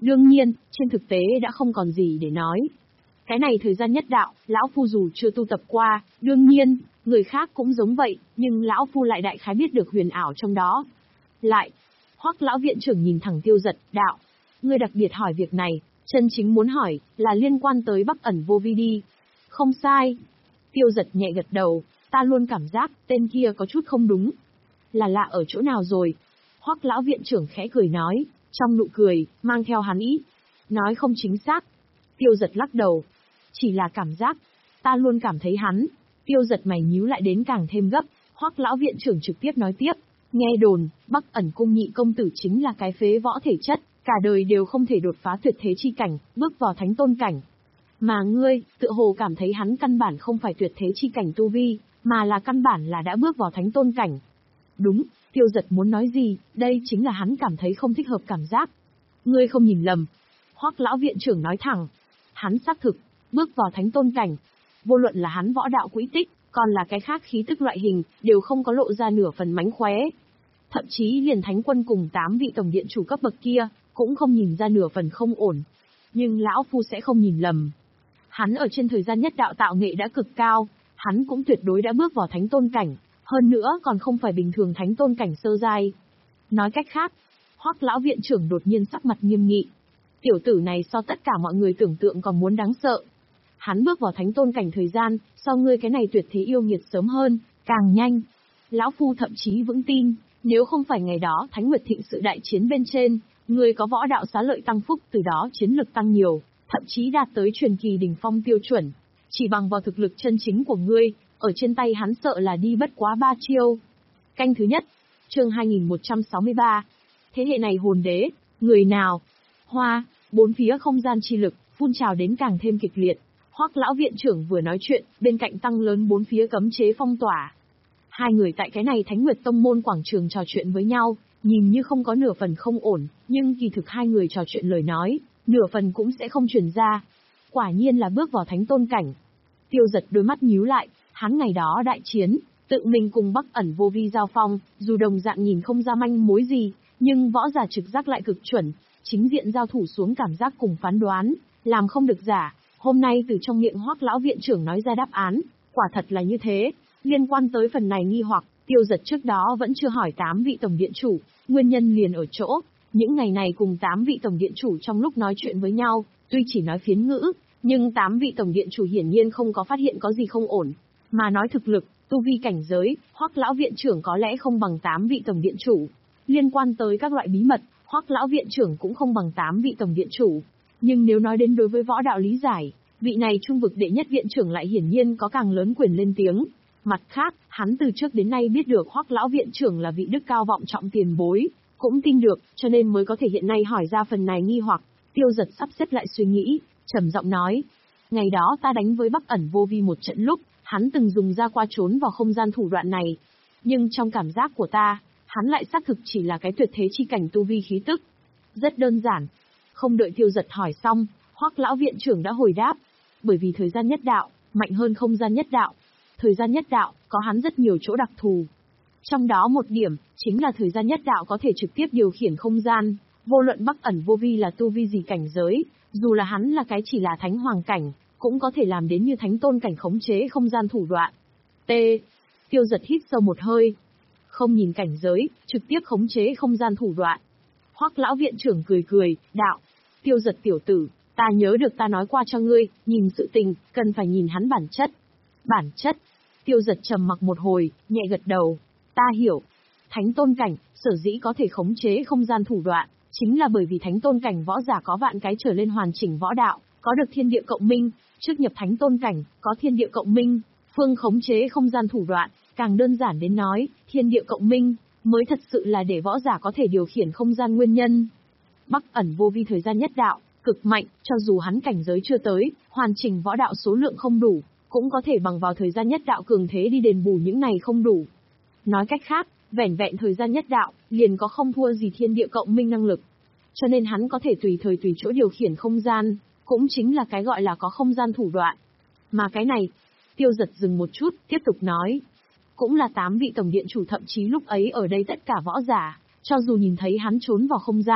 Đương nhiên, trên thực tế đã không còn gì để nói. Cái này thời gian nhất đạo, lão phu dù chưa tu tập qua, đương nhiên, người khác cũng giống vậy, nhưng lão phu lại đại khái biết được huyền ảo trong đó. Lại, Hoắc lão viện trưởng nhìn thẳng Tiêu Giật, đạo, ngươi đặc biệt hỏi việc này, chân chính muốn hỏi, là liên quan tới Bắc ẩn vô vi đi. Không sai. Tiêu Giật nhẹ gật đầu, ta luôn cảm giác, tên kia có chút không đúng. Là lạ ở chỗ nào rồi? Hoắc lão viện trưởng khẽ cười nói, trong nụ cười, mang theo hắn ý. Nói không chính xác. Tiêu Giật lắc đầu. Chỉ là cảm giác, ta luôn cảm thấy hắn. Tiêu Giật mày nhíu lại đến càng thêm gấp, Hoắc lão viện trưởng trực tiếp nói tiếp. Nghe đồn, Bắc ẩn cung nhị công tử chính là cái phế võ thể chất, cả đời đều không thể đột phá tuyệt thế chi cảnh, bước vào thánh tôn cảnh. Mà ngươi, tựa hồ cảm thấy hắn căn bản không phải tuyệt thế chi cảnh tu vi, mà là căn bản là đã bước vào thánh tôn cảnh. Đúng, Tiêu Giật muốn nói gì, đây chính là hắn cảm thấy không thích hợp cảm giác. Ngươi không nhìn lầm. Hoắc lão viện trưởng nói thẳng. Hắn xác thực, bước vào thánh tôn cảnh. Vô luận là hắn võ đạo quỹ tích, còn là cái khác khí tức loại hình, đều không có lộ ra nửa phần mánh khóe. Thậm chí liền thánh quân cùng tám vị tổng điện chủ cấp bậc kia, cũng không nhìn ra nửa phần không ổn. Nhưng lão phu sẽ không nhìn lầm. Hắn ở trên thời gian nhất đạo tạo nghệ đã cực cao, hắn cũng tuyệt đối đã bước vào thánh tôn cảnh, hơn nữa còn không phải bình thường thánh tôn cảnh sơ giai. Nói cách khác, Hoắc lão viện trưởng đột nhiên sắc mặt nghiêm nghị. Tiểu tử này so tất cả mọi người tưởng tượng còn muốn đáng sợ. Hắn bước vào thánh tôn cảnh thời gian, so ngươi cái này tuyệt thế yêu nghiệt sớm hơn, càng nhanh. Lão phu thậm chí vững tin, nếu không phải ngày đó Thánh Nguyệt Thịnh sự đại chiến bên trên, ngươi có võ đạo xá lợi tăng phúc, từ đó chiến lực tăng nhiều, thậm chí đạt tới truyền kỳ đỉnh phong tiêu chuẩn. Chỉ bằng vào thực lực chân chính của ngươi, ở trên tay hắn sợ là đi bất quá ba chiêu. Canh thứ nhất, chương hai nghìn một trăm sáu mươi ba. Thế hệ này hồn đế, người nào? Hoa, bốn phía không gian chi lực, phun trào đến càng thêm kịch liệt. Hoắc lão viện trưởng vừa nói chuyện, bên cạnh tăng lớn bốn phía cấm chế phong tỏa. Hai người tại cái này Thánh Nguyệt Tông môn quảng trường trò chuyện với nhau, nhìn như không có nửa phần không ổn, nhưng kỳ thực hai người trò chuyện lời nói, nửa phần cũng sẽ không truyền ra. Quả nhiên là bước vào thánh tôn cảnh. Tiêu Giật đôi mắt nhíu lại, hắn ngày đó đại chiến, tự mình cùng Bắc ẩn vô vi giao phong, dù đồng dạng nhìn không ra manh mối gì, nhưng võ giả trực giác lại cực chuẩn, chính diện giao thủ xuống cảm giác cùng phán đoán, làm không được giả. Hôm nay từ trong miệng Hoắc lão viện trưởng nói ra đáp án, quả thật là như thế. Liên quan tới phần này nghi hoặc, Tiêu Giật trước đó vẫn chưa hỏi tám vị tổng điện chủ, nguyên nhân liền ở chỗ, những ngày này cùng tám vị tổng điện chủ trong lúc nói chuyện với nhau, tuy chỉ nói phiến ngữ, nhưng tám vị tổng điện chủ hiển nhiên không có phát hiện có gì không ổn. Mà nói thực lực, tu vi cảnh giới, Hoắc lão viện trưởng có lẽ không bằng tám vị tổng điện chủ. Liên quan tới các loại bí mật, Hoắc lão viện trưởng cũng không bằng tám vị tổng điện chủ. Nhưng nếu nói đến đối với võ đạo lý giải, vị này trung vực đệ nhất viện trưởng lại hiển nhiên có càng lớn quyền lên tiếng. Mặt khác, hắn từ trước đến nay biết được Hoắc lão viện trưởng là vị đức cao vọng trọng tiền bối, cũng tin được, cho nên mới có thể hiện nay hỏi ra phần này nghi hoặc. Tiêu Giật sắp xếp lại suy nghĩ, trầm giọng nói: ngày đó ta đánh với Bắc ẩn vô vi một trận lúc, hắn từng dùng ra qua trốn vào không gian thủ đoạn này, nhưng trong cảm giác của ta, hắn lại xác thực chỉ là cái tuyệt thế chi cảnh tu vi khí tức. Rất đơn giản. Không đợi Tiêu Giật hỏi xong, Hoắc lão viện trưởng đã hồi đáp, bởi vì thời gian nhất đạo mạnh hơn không gian nhất đạo. Thời gian nhất đạo có hắn rất nhiều chỗ đặc thù. Trong đó một điểm, chính là thời gian nhất đạo có thể trực tiếp điều khiển không gian, vô luận Bắc ẩn vô vi là tu vi gì cảnh giới, dù là hắn là cái chỉ là thánh hoàng cảnh, cũng có thể làm đến như thánh tôn cảnh khống chế không gian thủ đoạn. T. Tiêu Giật hít sâu một hơi. Không nhìn cảnh giới, trực tiếp khống chế không gian thủ đoạn. Hoắc lão viện trưởng cười cười, đạo: Tiêu Giật tiểu tử, ta nhớ được ta nói qua cho ngươi, nhìn sự tình, cần phải nhìn hắn bản chất. Bản chất. Tiêu Giật trầm mặc một hồi, nhẹ gật đầu. Ta hiểu. Thánh tôn cảnh, sở dĩ có thể khống chế không gian thủ đoạn, chính là bởi vì thánh tôn cảnh võ giả có vạn cái trở lên hoàn chỉnh võ đạo, có được thiên địa cộng minh, trước nhập thánh tôn cảnh, có thiên địa cộng minh, phương khống chế không gian thủ đoạn, càng đơn giản đến nói, thiên địa cộng minh, mới thật sự là để võ giả có thể điều khiển không gian nguyên nhân. Bắc ẩn vô vi thời gian nhất đạo, cực mạnh, cho dù hắn cảnh giới chưa tới, hoàn chỉnh võ đạo số lượng không đủ, cũng có thể bằng vào thời gian nhất đạo cường thế đi đền bù những này không đủ. Nói cách khác, vẻn vẹn thời gian nhất đạo, liền có không thua gì thiên địa cộng minh năng lực. Cho nên hắn có thể tùy thời tùy chỗ điều khiển không gian, cũng chính là cái gọi là có không gian thủ đoạn. Mà cái này, Tiêu Giật dừng một chút, tiếp tục nói. Cũng là tám vị tổng điện chủ thậm chí lúc ấy ở đây tất cả võ giả, cho dù nhìn thấy hắn trốn vào không gian,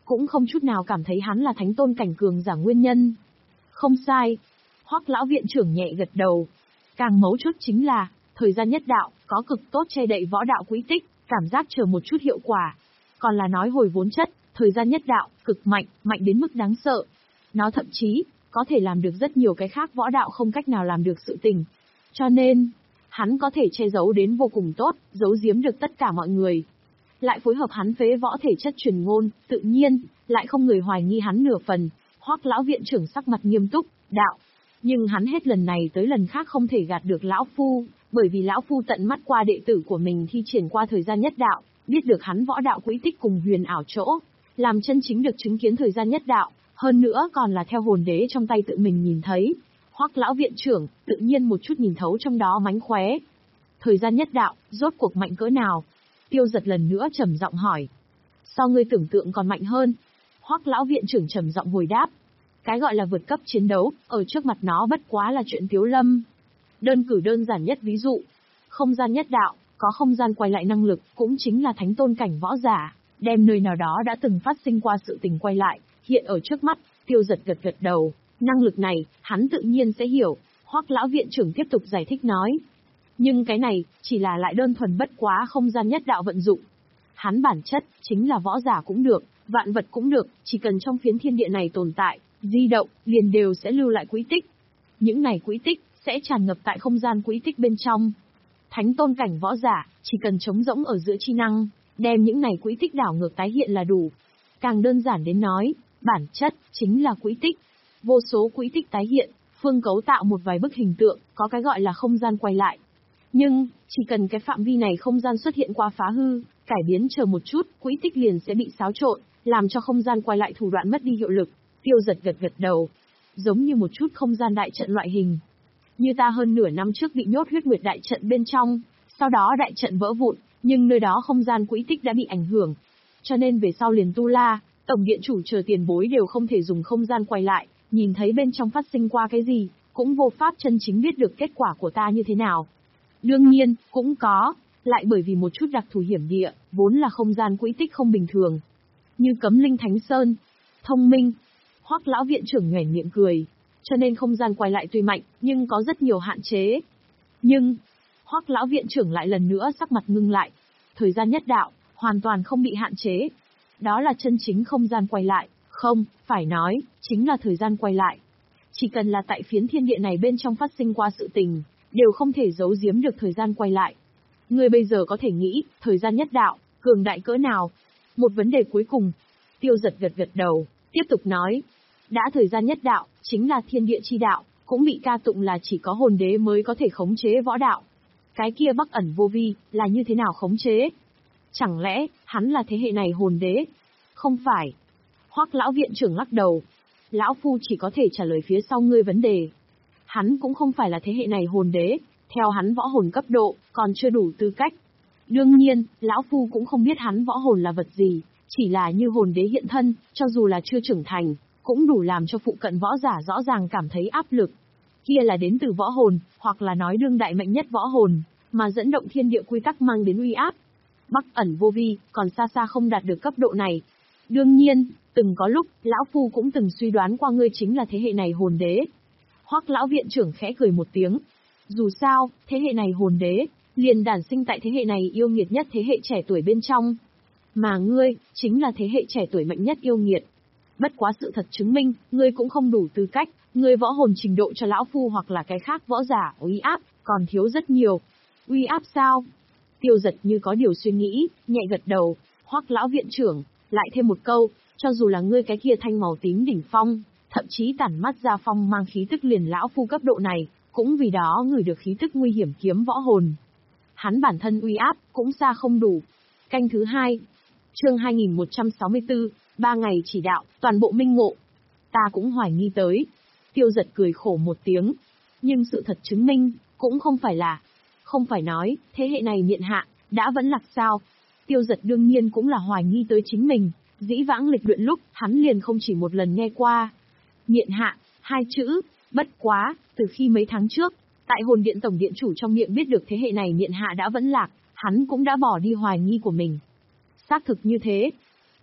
cũng không chút nào cảm thấy hắn là thánh tôn cảnh cường giả nguyên nhân. Không sai. Hoắc lão viện trưởng nhẹ gật đầu. Càng mấu chốt chính là, thời gian nhất đạo, có cực tốt che đậy võ đạo quỹ tích, cảm giác chờ một chút hiệu quả. Còn là nói hồi vốn chất, thời gian nhất đạo, cực mạnh, mạnh đến mức đáng sợ. Nó thậm chí, có thể làm được rất nhiều cái khác võ đạo không cách nào làm được sự tình. Cho nên, hắn có thể che giấu đến vô cùng tốt, giấu giếm được tất cả mọi người. Lại phối hợp hắn phế võ thể chất truyền ngôn, tự nhiên, lại không người hoài nghi hắn nửa phần. Hoắc lão viện trưởng sắc mặt nghiêm túc, đạo. Nhưng hắn hết lần này tới lần khác không thể gạt được lão phu, bởi vì lão phu tận mắt qua đệ tử của mình thi triển qua thời gian nhất đạo, biết được hắn võ đạo quỹ tích cùng huyền ảo chỗ, làm chân chính được chứng kiến thời gian nhất đạo, hơn nữa còn là theo hồn đế trong tay tự mình nhìn thấy. Hoắc lão viện trưởng, tự nhiên một chút nhìn thấu trong đó mánh khóe. Thời gian nhất đạo, rốt cuộc mạnh cỡ nào? Tiêu Giật lần nữa trầm giọng hỏi. So ngươi tưởng tượng còn mạnh hơn. Hoắc lão viện trưởng trầm giọng hồi đáp. Cái gọi là vượt cấp chiến đấu, ở trước mặt nó bất quá là chuyện tiếu lâm. Đơn cử đơn giản nhất ví dụ, không gian nhất đạo, có không gian quay lại năng lực, cũng chính là thánh tôn cảnh võ giả, đem nơi nào đó đã từng phát sinh qua sự tình quay lại, hiện ở trước mắt. Tiêu Giật gật gật đầu, năng lực này, hắn tự nhiên sẽ hiểu. Hoắc lão viện trưởng tiếp tục giải thích nói. Nhưng cái này, chỉ là lại đơn thuần bất quá không gian nhất đạo vận dụng. Hắn bản chất, chính là võ giả cũng được, vạn vật cũng được, chỉ cần trong phiến thiên địa này tồn tại, di động, liền đều sẽ lưu lại quỹ tích. Những này quỹ tích, sẽ tràn ngập tại không gian quỹ tích bên trong. Thánh tôn cảnh võ giả, chỉ cần trống rỗng ở giữa chi năng, đem những này quỹ tích đảo ngược tái hiện là đủ. Càng đơn giản đến nói, bản chất, chính là quỹ tích. Vô số quỹ tích tái hiện, phương cấu tạo một vài bức hình tượng, có cái gọi là không gian quay lại. Nhưng, chỉ cần cái phạm vi này không gian xuất hiện qua phá hư, cải biến chờ một chút, quỹ tích liền sẽ bị xáo trộn, làm cho không gian quay lại thủ đoạn mất đi hiệu lực. Tiêu Giật gật gật đầu, giống như một chút không gian đại trận loại hình. Như ta hơn nửa năm trước bị nhốt huyết nguyệt đại trận bên trong, sau đó đại trận vỡ vụn, nhưng nơi đó không gian quỹ tích đã bị ảnh hưởng. Cho nên về sau liền Tu La, tổng điện chủ chờ tiền bối đều không thể dùng không gian quay lại, nhìn thấy bên trong phát sinh qua cái gì, cũng vô pháp chân chính biết được kết quả của ta như thế nào. Đương nhiên, cũng có, lại bởi vì một chút đặc thù hiểm địa, vốn là không gian quỹ tích không bình thường. Như Cấm Linh Thánh Sơn, thông minh. Hoắc lão viện trưởng nhoẻn miệng cười, cho nên không gian quay lại tuy mạnh, nhưng có rất nhiều hạn chế. Nhưng, Hoắc lão viện trưởng lại lần nữa sắc mặt ngưng lại. Thời gian nhất đạo, hoàn toàn không bị hạn chế. Đó là chân chính không gian quay lại, không, phải nói, chính là thời gian quay lại. Chỉ cần là tại phiến thiên địa này bên trong phát sinh qua sự tình, đều không thể giấu giếm được thời gian quay lại. Người bây giờ có thể nghĩ, thời gian nhất đạo, cường đại cỡ nào? Một vấn đề cuối cùng. Tiêu Giật gật gật đầu, tiếp tục nói. Đã thời gian nhất đạo, chính là thiên địa chi đạo, cũng bị ca tụng là chỉ có hồn đế mới có thể khống chế võ đạo. Cái kia Bắc Ẩn Vô Vi, là như thế nào khống chế? Chẳng lẽ, hắn là thế hệ này hồn đế? Không phải. Hoắc lão viện trưởng lắc đầu. Lão phu chỉ có thể trả lời phía sau ngươi vấn đề. Hắn cũng không phải là thế hệ này hồn đế, theo hắn võ hồn cấp độ, còn chưa đủ tư cách. Đương nhiên, lão phu cũng không biết hắn võ hồn là vật gì, chỉ là như hồn đế hiện thân, cho dù là chưa trưởng thành, cũng đủ làm cho phụ cận võ giả rõ ràng cảm thấy áp lực. Kia là đến từ võ hồn, hoặc là nói đương đại mạnh nhất võ hồn, mà dẫn động thiên địa quy tắc mang đến uy áp. Bắc Ẩn Vô Vi, còn xa xa không đạt được cấp độ này. Đương nhiên, từng có lúc, lão phu cũng từng suy đoán qua ngươi chính là thế hệ này hồn đế. Hoắc lão viện trưởng khẽ cười một tiếng. Dù sao, thế hệ này hồn đế, liền đản sinh tại thế hệ này yêu nghiệt nhất thế hệ trẻ tuổi bên trong. Mà ngươi, chính là thế hệ trẻ tuổi mạnh nhất yêu nghiệt. Bất quá sự thật chứng minh, ngươi cũng không đủ tư cách, ngươi võ hồn trình độ cho lão phu hoặc là cái khác võ giả uy áp, còn thiếu rất nhiều. Uy áp sao? Tiêu Giật như có điều suy nghĩ, nhẹ gật đầu. Hoắc lão viện trưởng, lại thêm một câu, cho dù là ngươi cái kia thanh màu tím đỉnh phong, thậm chí tản mắt ra phong mang khí tức liền lão phu cấp độ này, cũng vì đó ngửi được khí tức nguy hiểm kiếm võ hồn. Hắn bản thân uy áp, cũng xa không đủ. Canh thứ hai, chương hai nghìn một trăm sáu mươi tư, ba ngày chỉ đạo, toàn bộ minh ngộ. Ta cũng hoài nghi tới. Tiêu Giật cười khổ một tiếng. Nhưng sự thật chứng minh, cũng không phải là. Không phải nói, thế hệ này miện hạ, đã vẫn lạc sao. Tiêu Giật đương nhiên cũng là hoài nghi tới chính mình. Dĩ vãng lịch luyện lúc, hắn liền không chỉ một lần nghe qua. Miện hạ, hai chữ, bất quá, từ khi mấy tháng trước, tại hồn điện tổng điện chủ trong miệng biết được thế hệ này miện hạ đã vẫn lạc, hắn cũng đã bỏ đi hoài nghi của mình. Xác thực như thế.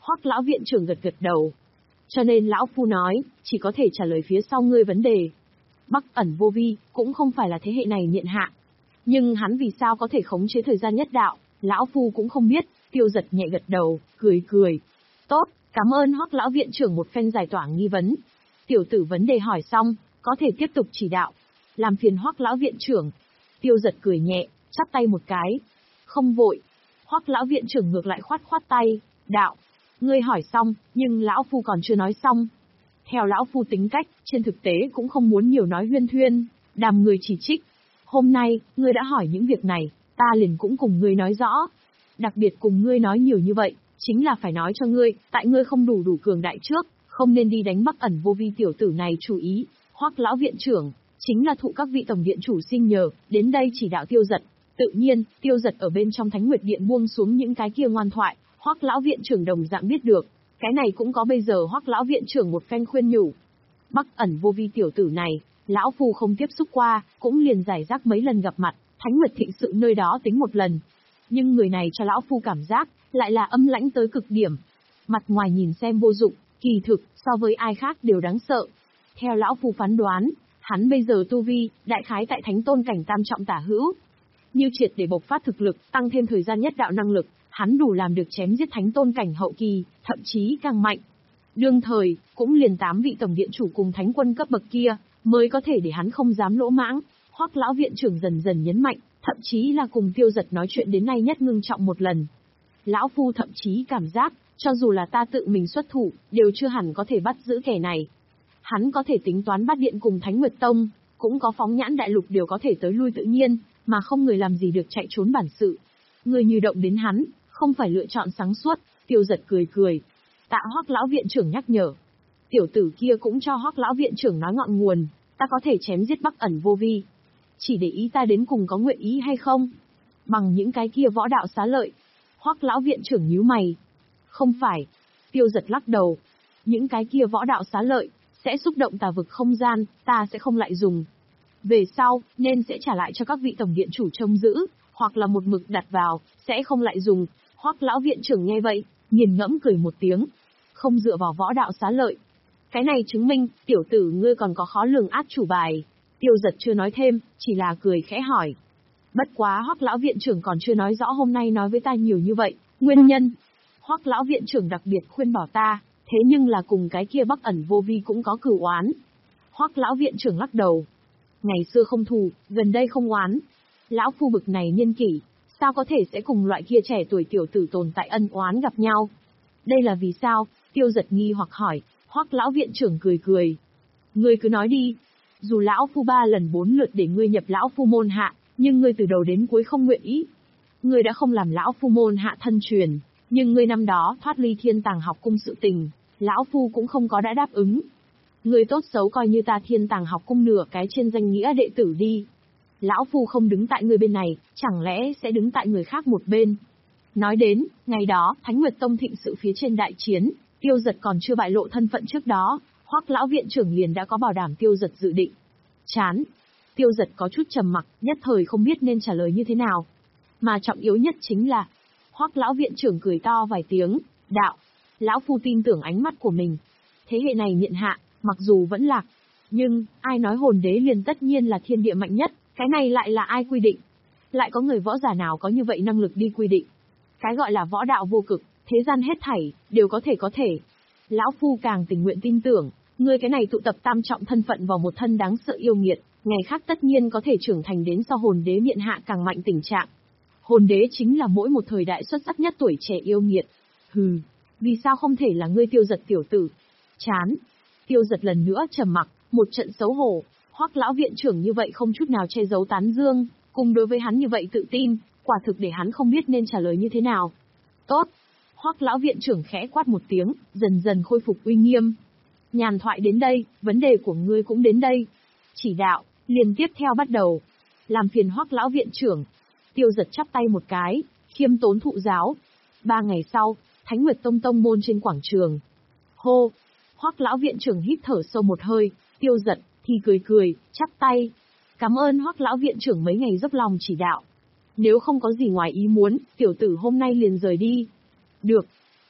Hoắc lão viện trưởng gật gật đầu. Cho nên lão phu nói, chỉ có thể trả lời phía sau ngươi vấn đề. Bắc ẩn vô vi, cũng không phải là thế hệ này miện hạ. Nhưng hắn vì sao có thể khống chế thời gian nhất đạo, lão phu cũng không biết. Tiêu Giật nhẹ gật đầu, cười cười. Tốt, cảm ơn Hoắc lão viện trưởng một phen giải tỏa nghi vấn. Tiểu tử vấn đề hỏi xong, có thể tiếp tục chỉ đạo. Làm phiền Hoắc lão viện trưởng. Tiêu Giật cười nhẹ, chắp tay một cái. Không vội. Hoắc lão viện trưởng ngược lại khoát khoát tay, đạo. Ngươi hỏi xong, nhưng lão phu còn chưa nói xong. Theo lão phu tính cách, trên thực tế cũng không muốn nhiều nói huyên thuyên, đàm người chỉ trích. Hôm nay, ngươi đã hỏi những việc này, ta liền cũng cùng ngươi nói rõ. Đặc biệt cùng ngươi nói nhiều như vậy, chính là phải nói cho ngươi, tại ngươi không đủ đủ cường đại trước, không nên đi đánh Bắc ẩn vô vi tiểu tử này chú ý. Hoắc lão viện trưởng, chính là thụ các vị tổng điện chủ xin nhờ, đến đây chỉ đạo Tiêu Giật. Tự nhiên, Tiêu Giật ở bên trong Thánh Nguyệt Điện buông xuống những cái kia ngoan thoại, Hoắc lão viện trưởng đồng dạng biết được. Cái này cũng có bây giờ Hoắc lão viện trưởng một phen khuyên nhủ. Bắc ẩn vô vi tiểu tử này, lão phu không tiếp xúc qua, cũng liền giải rác mấy lần gặp mặt, Thánh Nguyệt Thịnh sự nơi đó tính một lần. Nhưng người này cho lão phu cảm giác, lại là âm lãnh tới cực điểm. Mặt ngoài nhìn xem vô dụng, kỳ thực, so với ai khác đều đáng sợ. Theo lão phu phán đoán, hắn bây giờ tu vi, đại khái tại thánh tôn cảnh tam trọng tả hữu. Như triệt để bộc phát thực lực, tăng thêm thời gian nhất đạo năng lực, hắn đủ làm được chém giết thánh tôn cảnh hậu kỳ, thậm chí càng mạnh. Đương thời, cũng liền tám vị tổng điện chủ cùng thánh quân cấp bậc kia, mới có thể để hắn không dám lỗ mãng. Hoắc lão viện trưởng dần dần nhấn mạnh, thậm chí là cùng Tiêu Giật nói chuyện đến nay nhất ngưng trọng một lần. Lão phu thậm chí cảm giác, cho dù là ta tự mình xuất thủ, đều chưa hẳn có thể bắt giữ kẻ này. Hắn có thể tính toán Bát Điện cùng Thánh Nguyệt Tông, cũng có phóng nhãn đại lục đều có thể tới lui tự nhiên, mà không người làm gì được chạy trốn bản sự. Người như động đến hắn, không phải lựa chọn sáng suốt. Tiêu Giật cười cười. Tạ Hoắc lão viện trưởng nhắc nhở. Tiểu tử kia cũng cho Hoắc lão viện trưởng nói ngọn nguồn, ta có thể chém giết Bắc ẩn vô vi. Chỉ để ý ta đến cùng có nguyện ý hay không? Bằng những cái kia võ đạo xá lợi. Hoắc lão viện trưởng nhíu mày. Không phải. Tiêu Giật lắc đầu. Những cái kia võ đạo xá lợi, sẽ xúc động tà vực không gian, ta sẽ không lại dùng. Về sau, nên sẽ trả lại cho các vị tổng điện chủ trông giữ, hoặc là một mực đặt vào, sẽ không lại dùng. Hoắc lão viện trưởng nghe vậy, nghiền ngẫm cười một tiếng. Không dựa vào võ đạo xá lợi. Cái này chứng minh, tiểu tử ngươi còn có khó lường át chủ bài. Tiêu Giật chưa nói thêm, chỉ là cười khẽ hỏi. Bất quá Hoắc lão viện trưởng còn chưa nói rõ hôm nay nói với ta nhiều như vậy, nguyên nhân. Hoắc lão viện trưởng đặc biệt khuyên bảo ta, thế nhưng là cùng cái kia Bắc ẩn vô vi cũng có cửu oán. Hoắc lão viện trưởng lắc đầu. Ngày xưa không thù, gần đây không oán. Lão phu bực này niên kỷ, sao có thể sẽ cùng loại kia trẻ tuổi tiểu tử tồn tại ân oán gặp nhau? Đây là vì sao? Tiêu Giật nghi hoặc hỏi. Hoắc lão viện trưởng cười cười. Ngươi cứ nói đi. Dù lão phu ba lần bốn lượt để ngươi nhập lão phu môn hạ, nhưng ngươi từ đầu đến cuối không nguyện ý. Ngươi đã không làm lão phu môn hạ thân truyền, nhưng ngươi năm đó thoát ly Thiên Tàng học cung sự tình, lão phu cũng không có đã đáp ứng. Ngươi tốt xấu coi như ta Thiên Tàng học cung nửa cái trên danh nghĩa đệ tử đi. Lão phu không đứng tại ngươi bên này, chẳng lẽ sẽ đứng tại người khác một bên? Nói đến, ngày đó, Thánh Nguyệt Tông thịnh sự phía trên đại chiến, Tiêu Giật còn chưa bại lộ thân phận trước đó, Hoắc lão viện trưởng liền đã có bảo đảm Tiêu Giật dự định. Chán. Tiêu Giật có chút trầm mặc, nhất thời không biết nên trả lời như thế nào. Mà trọng yếu nhất chính là, Hoắc lão viện trưởng cười to vài tiếng, đạo, lão phu tin tưởng ánh mắt của mình. Thế hệ này miện hạ, mặc dù vẫn lạc, nhưng, ai nói hồn đế liền tất nhiên là thiên địa mạnh nhất, cái này lại là ai quy định? Lại có người võ giả nào có như vậy năng lực đi quy định? Cái gọi là võ đạo vô cực, thế gian hết thảy, đều có thể có thể. Lão phu càng tình nguyện tin tưởng, ngươi cái này tụ tập tam trọng thân phận vào một thân đáng sợ yêu nghiệt, ngày khác tất nhiên có thể trưởng thành đến so hồn đế miện hạ càng mạnh tình trạng. Hồn đế chính là mỗi một thời đại xuất sắc nhất tuổi trẻ yêu nghiệt. Hừ, vì sao không thể là ngươi Tiêu Giật tiểu tử? Chán. Tiêu Giật lần nữa trầm mặc, một trận xấu hổ. Hoắc lão viện trưởng như vậy không chút nào che giấu tán dương, cùng đối với hắn như vậy tự tin, quả thực để hắn không biết nên trả lời như thế nào. Tốt. Hoắc lão viện trưởng khẽ quát một tiếng, dần dần khôi phục uy nghiêm. Nhàn thoại đến đây, vấn đề của ngươi cũng đến đây. Chỉ đạo, liền tiếp theo bắt đầu. Làm phiền Hoắc lão viện trưởng. Tiêu Giật chắp tay một cái, khiêm tốn thụ giáo. Ba ngày sau, Thánh Nguyệt Tông tông môn trên quảng trường. Hô. Hoắc lão viện trưởng hít thở sâu một hơi, Tiêu Giật thì cười cười, chắp tay. Cảm ơn Hoắc lão viện trưởng mấy ngày dốc lòng chỉ đạo. Nếu không có gì ngoài ý muốn, tiểu tử hôm nay liền rời đi. Được.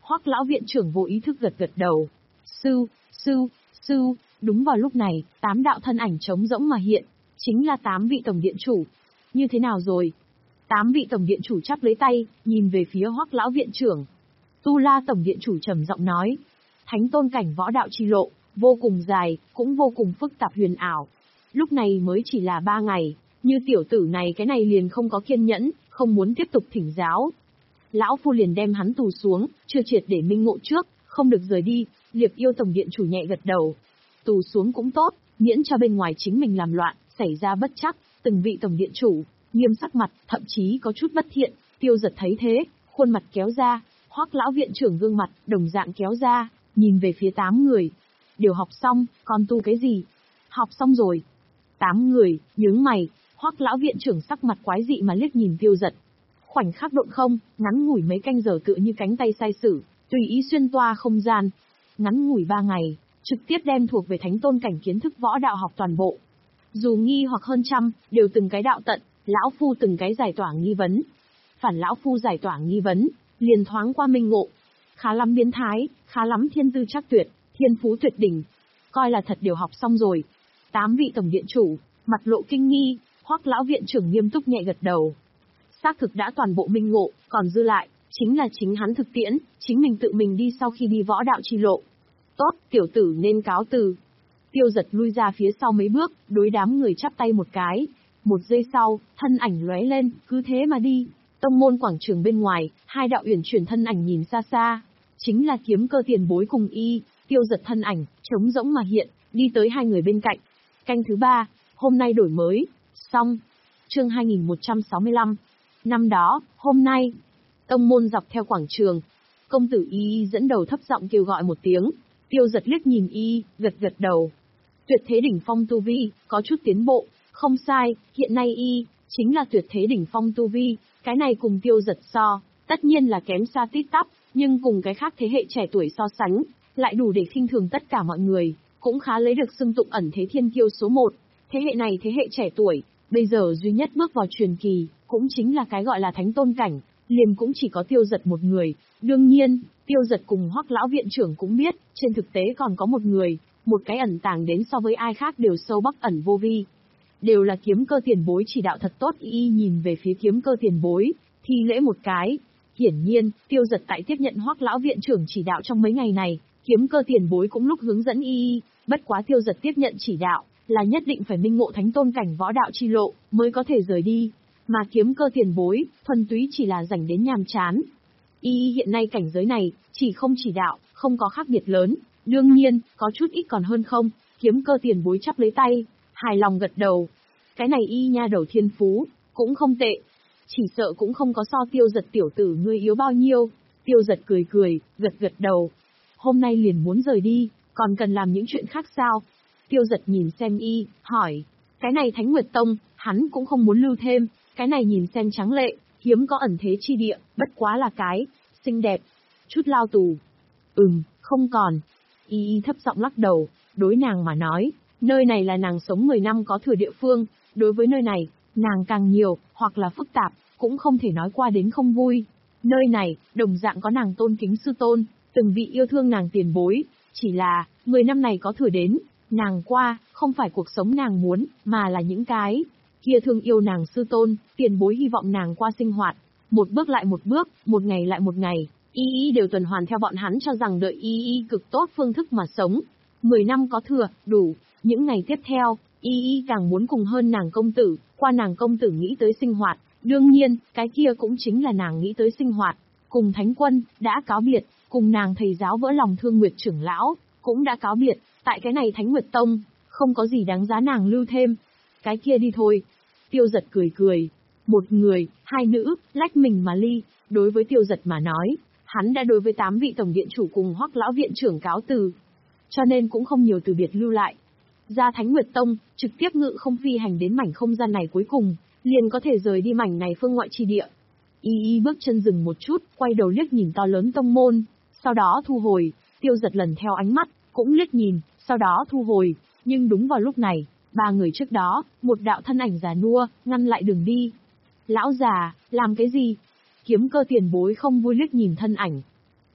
Hoắc lão viện trưởng vô ý thức gật gật đầu. Sư, sư, sư, đúng vào lúc này, tám đạo thân ảnh trống rỗng mà hiện, chính là tám vị tổng điện chủ. Như thế nào rồi? Tám vị tổng điện chủ chắp lấy tay, nhìn về phía Hoắc lão viện trưởng. Tu La tổng điện chủ trầm giọng nói, thánh tôn cảnh võ đạo chi lộ, vô cùng dài, cũng vô cùng phức tạp huyền ảo. Lúc này mới chỉ là ba ngày, như tiểu tử này cái này liền không có kiên nhẫn, không muốn tiếp tục thỉnh giáo. Lão phu liền đem hắn tù xuống, chưa triệt để minh ngộ trước, không được rời đi. Liệp Yêu tổng điện chủ nhẹ gật đầu. Tù xuống cũng tốt, miễn cho bên ngoài chính mình làm loạn, xảy ra bất chắc. Từng vị tổng điện chủ nghiêm sắc mặt, thậm chí có chút bất thiện. Tiêu Giật thấy thế, khuôn mặt kéo ra. Hoắc lão viện trưởng gương mặt đồng dạng kéo ra, nhìn về phía tám người. Đều học xong, còn tu cái gì? Học xong rồi. Tám người nhướng mày. Hoắc lão viện trưởng sắc mặt quái dị mà liếc nhìn Tiêu Giật. Khoảnh khắc độn không, ngắn ngủi mấy canh giờ tựa như cánh tay sai sử, tùy ý xuyên toa không gian. Ngắn ngủi ba ngày, trực tiếp đem thuộc về thánh tôn cảnh kiến thức võ đạo học toàn bộ. Dù nghi hoặc hơn trăm, đều từng cái đạo tận, lão phu từng cái giải tỏa nghi vấn. Phản lão phu giải tỏa nghi vấn, liền thoáng qua minh ngộ. Khá lắm biến thái, khá lắm thiên tư chắc tuyệt, thiên phú tuyệt đỉnh. Coi là thật đều học xong rồi. Tám vị tổng điện chủ, mặt lộ kinh nghi, Hoắc lão viện trưởng nghiêm túc nhẹ gật đầu. Xác thực đã toàn bộ minh ngộ, còn dư lại, chính là chính hắn thực tiễn, chính mình tự mình đi sau khi đi võ đạo chi lộ. Tốt, tiểu tử nên cáo từ. Tiêu Giật lui ra phía sau mấy bước, đối đám người chắp tay một cái. Một giây sau, thân ảnh lóe lên, cứ thế mà đi. Tông môn quảng trường bên ngoài, hai đạo uyển chuyển thân ảnh nhìn xa xa. Chính là Kiếm Cơ tiền bối cùng y. Tiêu Giật thân ảnh, trống rỗng mà hiện, đi tới hai người bên cạnh. Canh thứ ba, hôm nay đổi mới. Xong. Chương hai nghìn một trăm sáu mươi lăm. Năm đó, hôm nay, tông môn dọc theo quảng trường. Công tử y y dẫn đầu thấp giọng kêu gọi một tiếng. Tiêu Giật liếc nhìn y, gật gật đầu. Tuyệt thế đỉnh phong tu vi, có chút tiến bộ, không sai, hiện nay y, chính là tuyệt thế đỉnh phong tu vi, cái này cùng Tiêu Giật so, tất nhiên là kém xa tít tắp, nhưng cùng cái khác thế hệ trẻ tuổi so sánh, lại đủ để khinh thường tất cả mọi người, cũng khá lấy được xưng tụng ẩn thế thiên kiêu số một. Thế hệ này thế hệ trẻ tuổi, bây giờ duy nhất bước vào truyền kỳ, cũng chính là cái gọi là thánh tôn cảnh, liền cũng chỉ có Tiêu Giật một người. Đương nhiên, Tiêu Giật cùng Hoắc lão viện trưởng cũng biết, trên thực tế còn có một người, một cái ẩn tàng đến so với ai khác đều sâu bắc ẩn vô vi. Đều là Kiếm Cơ tiền bối chỉ đạo thật tốt. Y y nhìn về phía Kiếm Cơ tiền bối, thi lễ một cái. Hiển nhiên, Tiêu Giật tại tiếp nhận Hoắc lão viện trưởng chỉ đạo trong mấy ngày này, Kiếm Cơ tiền bối cũng lúc hướng dẫn y y, bất quá Tiêu Giật tiếp nhận chỉ đạo, là nhất định phải minh ngộ thánh tôn cảnh võ đạo chi lộ, mới có thể rời đi. Mà Kiếm Cơ tiền bối, thuần túy chỉ là dành đến nhàm chán. Y y hiện nay cảnh giới này, chỉ không chỉ đạo, không có khác biệt lớn. Đương nhiên, có chút ít còn hơn không. Kiếm Cơ tiền bối chắp lấy tay, hài lòng gật đầu. Cái này y nha đầu thiên phú, cũng không tệ. Chỉ sợ cũng không có so Tiêu Giật tiểu tử ngươi yếu bao nhiêu. Tiêu Giật cười cười, gật gật đầu. Hôm nay liền muốn rời đi, còn cần làm những chuyện khác sao? Tiêu Giật nhìn xem y, hỏi. Cái này Thánh Nguyệt Tông, hắn cũng không muốn lưu thêm. Cái này nhìn xem trắng lệ, hiếm có ẩn thế chi địa, bất quá là cái, xinh đẹp. Chút lao tù. Ừm, không còn. Y y thấp giọng lắc đầu, đối nàng mà nói, nơi này là nàng sống mười năm có thừa địa phương, đối với nơi này, nàng càng nhiều, hoặc là phức tạp, cũng không thể nói qua đến không vui. Nơi này, đồng dạng có nàng tôn kính sư tôn, từng vị yêu thương nàng tiền bối, chỉ là, mười năm này có thừa đến, nàng qua, không phải cuộc sống nàng muốn, mà là những cái kia thương yêu nàng sư tôn, tiền bối hy vọng nàng qua sinh hoạt, một bước lại một bước, một ngày lại một ngày. Y y đều tuần hoàn theo bọn hắn cho rằng đợi y y cực tốt phương thức mà sống. Mười năm có thừa, đủ. Những ngày tiếp theo, y y càng muốn cùng hơn nàng công tử, qua nàng công tử nghĩ tới sinh hoạt. Đương nhiên, cái kia cũng chính là nàng nghĩ tới sinh hoạt. Cùng Thánh Quân, đã cáo biệt, cùng nàng thầy giáo vỡ lòng Thương Nguyệt trưởng lão, cũng đã cáo biệt. Tại cái này Thánh Nguyệt Tông, không có gì đáng giá nàng lưu thêm. Cái kia đi thôi. Tiêu Giật cười cười. Một người, hai nữ, lách mình mà ly. Đối với Tiêu Giật mà nói, hắn đã đối với tám vị tổng điện chủ cùng Hoắc lão viện trưởng cáo từ, cho nên cũng không nhiều từ biệt lưu lại. Ra Thánh Nguyệt Tông, trực tiếp ngự không phi hành đến mảnh không gian này cuối cùng, liền có thể rời đi mảnh này phương ngoại chi địa. Y y bước chân dừng một chút, quay đầu liếc nhìn to lớn tông môn, sau đó thu hồi. Tiêu Giật lần theo ánh mắt, cũng liếc nhìn, sau đó thu hồi. Nhưng đúng vào lúc này, ba người trước đó, một đạo thân ảnh già nua, ngăn lại đường đi. Lão già, làm cái gì? Kiếm Cơ tiền bối không vui liếc nhìn thân ảnh.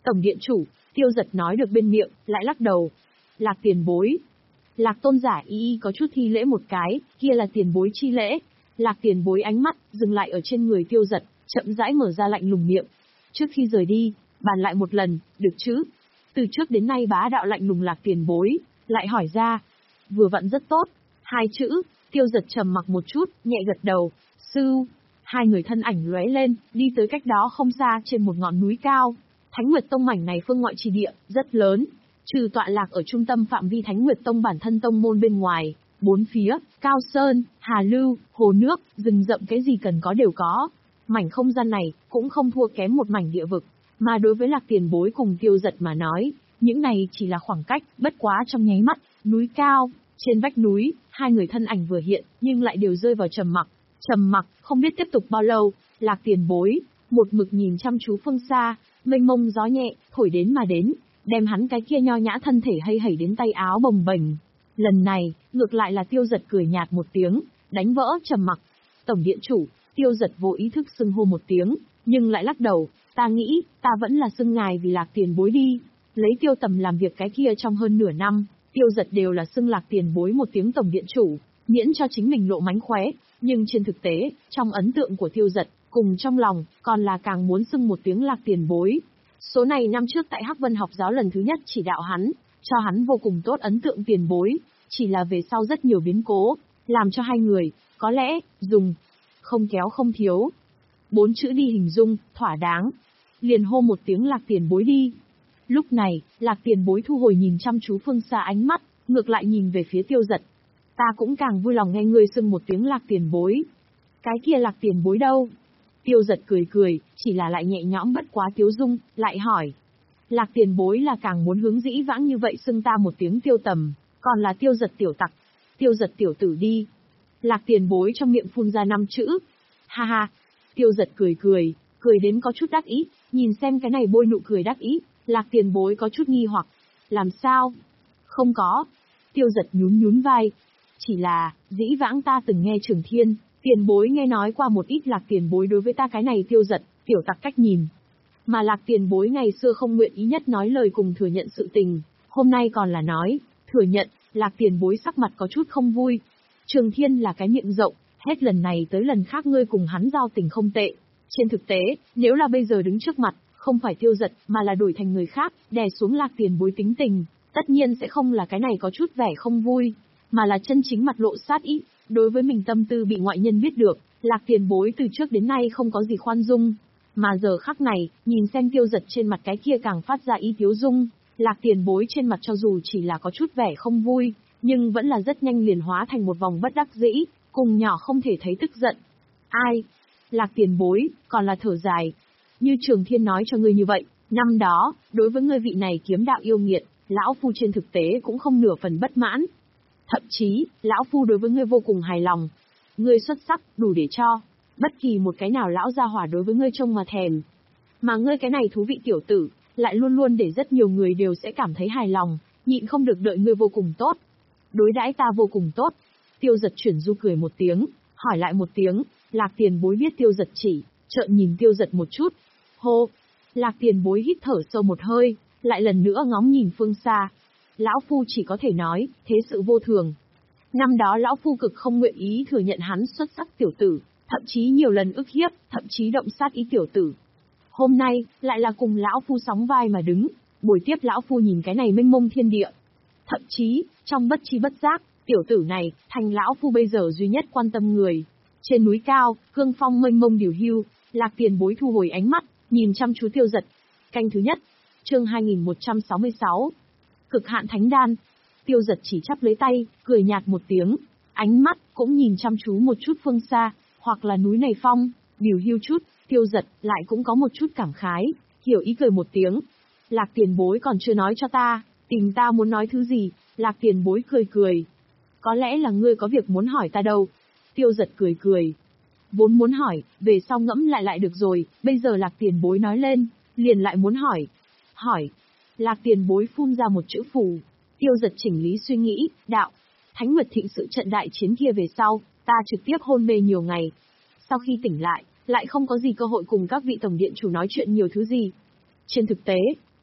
Tổng điện chủ, Tiêu Giật nói được bên miệng, lại lắc đầu. Lạc tiền bối. Lạc tôn giả y y có chút thi lễ một cái, kia là tiền bối chi lễ. Lạc tiền bối ánh mắt, dừng lại ở trên người Tiêu Giật, chậm rãi mở ra lạnh lùng miệng. Trước khi rời đi, bàn lại một lần, được chứ? Từ trước đến nay bá đạo lạnh lùng Lạc tiền bối, lại hỏi ra. Vừa vặn rất tốt. Hai chữ, Tiêu Giật trầm mặc một chút, nhẹ gật đầu. Sư. Hai người thân ảnh lóe lên, đi tới cách đó không xa trên một ngọn núi cao. Thánh Nguyệt Tông mảnh này phương ngoại trì địa, rất lớn. Trừ tọa lạc ở trung tâm phạm vi Thánh Nguyệt Tông bản thân tông môn bên ngoài, bốn phía, cao sơn, hà lưu, hồ nước, rừng rậm cái gì cần có đều có. Mảnh không gian này, cũng không thua kém một mảnh địa vực. Mà đối với Lạc tiền bối cùng Tiêu Giật mà nói, những này chỉ là khoảng cách, bất quá trong nháy mắt, núi cao, trên vách núi, hai người thân ảnh vừa hiện, nhưng lại đều rơi vào trầm mặc. Trầm mặc, không biết tiếp tục bao lâu, Lạc tiền bối, một mực nhìn chăm chú phương xa, mênh mông gió nhẹ, thổi đến mà đến, đem hắn cái kia nho nhã thân thể hay hẩy đến tay áo bồng bềnh. Lần này, ngược lại là Tiêu Giật cười nhạt một tiếng, đánh vỡ trầm mặc. Tổng điện chủ, Tiêu Giật vô ý thức xưng hô một tiếng, nhưng lại lắc đầu, ta nghĩ, ta vẫn là xưng ngài vì Lạc tiền bối đi. Lấy Tiêu Tầm làm việc cái kia trong hơn nửa năm, Tiêu Giật đều là xưng Lạc tiền bối một tiếng tổng điện chủ, miễn cho chính mình lộ mánh khóe, nhưng trên thực tế, trong ấn tượng của Tiêu Giật, cùng trong lòng, còn là càng muốn xưng một tiếng Lạc tiền bối. Số này năm trước tại Hắc Vân học giáo lần thứ nhất chỉ đạo hắn, cho hắn vô cùng tốt ấn tượng tiền bối, chỉ là về sau rất nhiều biến cố, làm cho hai người, có lẽ, dùng, không kéo không thiếu. Bốn chữ đi hình dung, thỏa đáng. Liền hô một tiếng Lạc tiền bối đi. Lúc này, Lạc tiền bối thu hồi nhìn chăm chú phương xa ánh mắt, ngược lại nhìn về phía Tiêu Giật. Ta cũng càng vui lòng nghe ngươi xưng một tiếng Lạc tiền bối. Cái kia Lạc tiền bối đâu? Tiêu Giật cười cười, chỉ là lại nhẹ nhõm bất quá tiếu dung, lại hỏi. Lạc tiền bối là càng muốn hướng dĩ vãng như vậy xưng ta một tiếng Tiêu Tầm, còn là Tiêu Giật tiểu tặc, Tiêu Giật tiểu tử đi. Lạc tiền bối trong miệng phun ra năm chữ. Ha ha, Tiêu Giật cười cười, cười đến có chút đắc ý, nhìn xem cái này bôi nụ cười đắc ý, Lạc tiền bối có chút nghi hoặc. Làm sao? Không có. Tiêu Giật nhún nhún vai. Chỉ là, dĩ vãng ta từng nghe Trường Thiên, tiền bối nghe nói qua một ít Lạc tiền bối đối với ta cái này Tiêu Giật, tiểu tặc cách nhìn. Mà Lạc tiền bối ngày xưa không nguyện ý nhất nói lời cùng thừa nhận sự tình, hôm nay còn là nói, thừa nhận, Lạc tiền bối sắc mặt có chút không vui. Trường Thiên là cái miệng rộng, hết lần này tới lần khác ngươi cùng hắn giao tình không tệ. Trên thực tế, nếu là bây giờ đứng trước mặt, không phải Tiêu Giật, mà là đổi thành người khác, đè xuống Lạc tiền bối tính tình, tất nhiên sẽ không là cái này có chút vẻ không vui, mà là chân chính mặt lộ sát ý. Đối với mình tâm tư bị ngoại nhân biết được, Lạc tiền bối từ trước đến nay không có gì khoan dung. Mà giờ khắc này, nhìn xem Tiêu Giật trên mặt cái kia càng phát ra ý tiếu dung, Lạc tiền bối trên mặt cho dù chỉ là có chút vẻ không vui, nhưng vẫn là rất nhanh liền hóa thành một vòng bất đắc dĩ, cùng nhỏ không thể thấy tức giận. Ai? Lạc tiền bối, còn là thở dài. Như Trường Thiên nói cho ngươi như vậy, năm đó, đối với ngươi vị này kiếm đạo yêu nghiệt, lão phu trên thực tế cũng không nửa phần bất mãn. Thậm chí, lão phu đối với ngươi vô cùng hài lòng. Ngươi xuất sắc, đủ để cho bất kỳ một cái nào lão gia hỏa đối với ngươi trông mà thèm. Mà ngươi cái này thú vị tiểu tử, lại luôn luôn để rất nhiều người đều sẽ cảm thấy hài lòng, nhịn không được đợi ngươi vô cùng tốt. Đối đãi ta vô cùng tốt. Tiêu Giật chuyển du cười một tiếng, hỏi lại một tiếng, Lạc tiền bối biết Tiêu Giật chỉ, trợn nhìn Tiêu Giật một chút. Hô! Lạc tiền bối hít thở sâu một hơi, lại lần nữa ngóng nhìn phương xa. Lão phu chỉ có thể nói, thế sự vô thường. Năm đó lão phu cực không nguyện ý thừa nhận hắn xuất sắc tiểu tử, thậm chí nhiều lần ức hiếp, thậm chí động sát ý tiểu tử. Hôm nay, lại là cùng lão phu sóng vai mà đứng, buổi tiếp lão phu nhìn cái này mênh mông thiên địa. Thậm chí, trong bất chi bất giác, tiểu tử này, thành lão phu bây giờ duy nhất quan tâm người. Trên núi cao, hương phong mênh mông điều hưu, Lạc tiền bối thu hồi ánh mắt, nhìn chăm chú Tiêu Giật. Canh thứ nhất, chương hai nghìn một trăm sáu mươi sáu. Cực hạn thánh đan. Tiêu Giật chỉ chắp lấy tay, cười nhạt một tiếng, ánh mắt cũng nhìn chăm chú một chút phương xa, hoặc là núi này phong, điều hưu chút. Tiêu Giật lại cũng có một chút cảm khái, hiểu ý cười một tiếng. Lạc tiền bối còn chưa nói cho ta, tìm ta muốn nói thứ gì? Lạc tiền bối cười cười. Có lẽ là ngươi có việc muốn hỏi ta đâu. Tiêu Giật cười cười. Vốn muốn hỏi, về sau ngẫm lại lại được rồi, bây giờ Lạc tiền bối nói lên, liền lại muốn hỏi. Hỏi. Lạc tiền bối phun ra một chữ phù. Tiêu Giật chỉnh lý suy nghĩ, đạo. Thánh Nguyệt Thịnh sự trận đại chiến kia về sau, ta trực tiếp hôn mê nhiều ngày. Sau khi tỉnh lại, lại không có gì cơ hội cùng các vị tổng điện chủ nói chuyện nhiều thứ gì. Trên thực tế,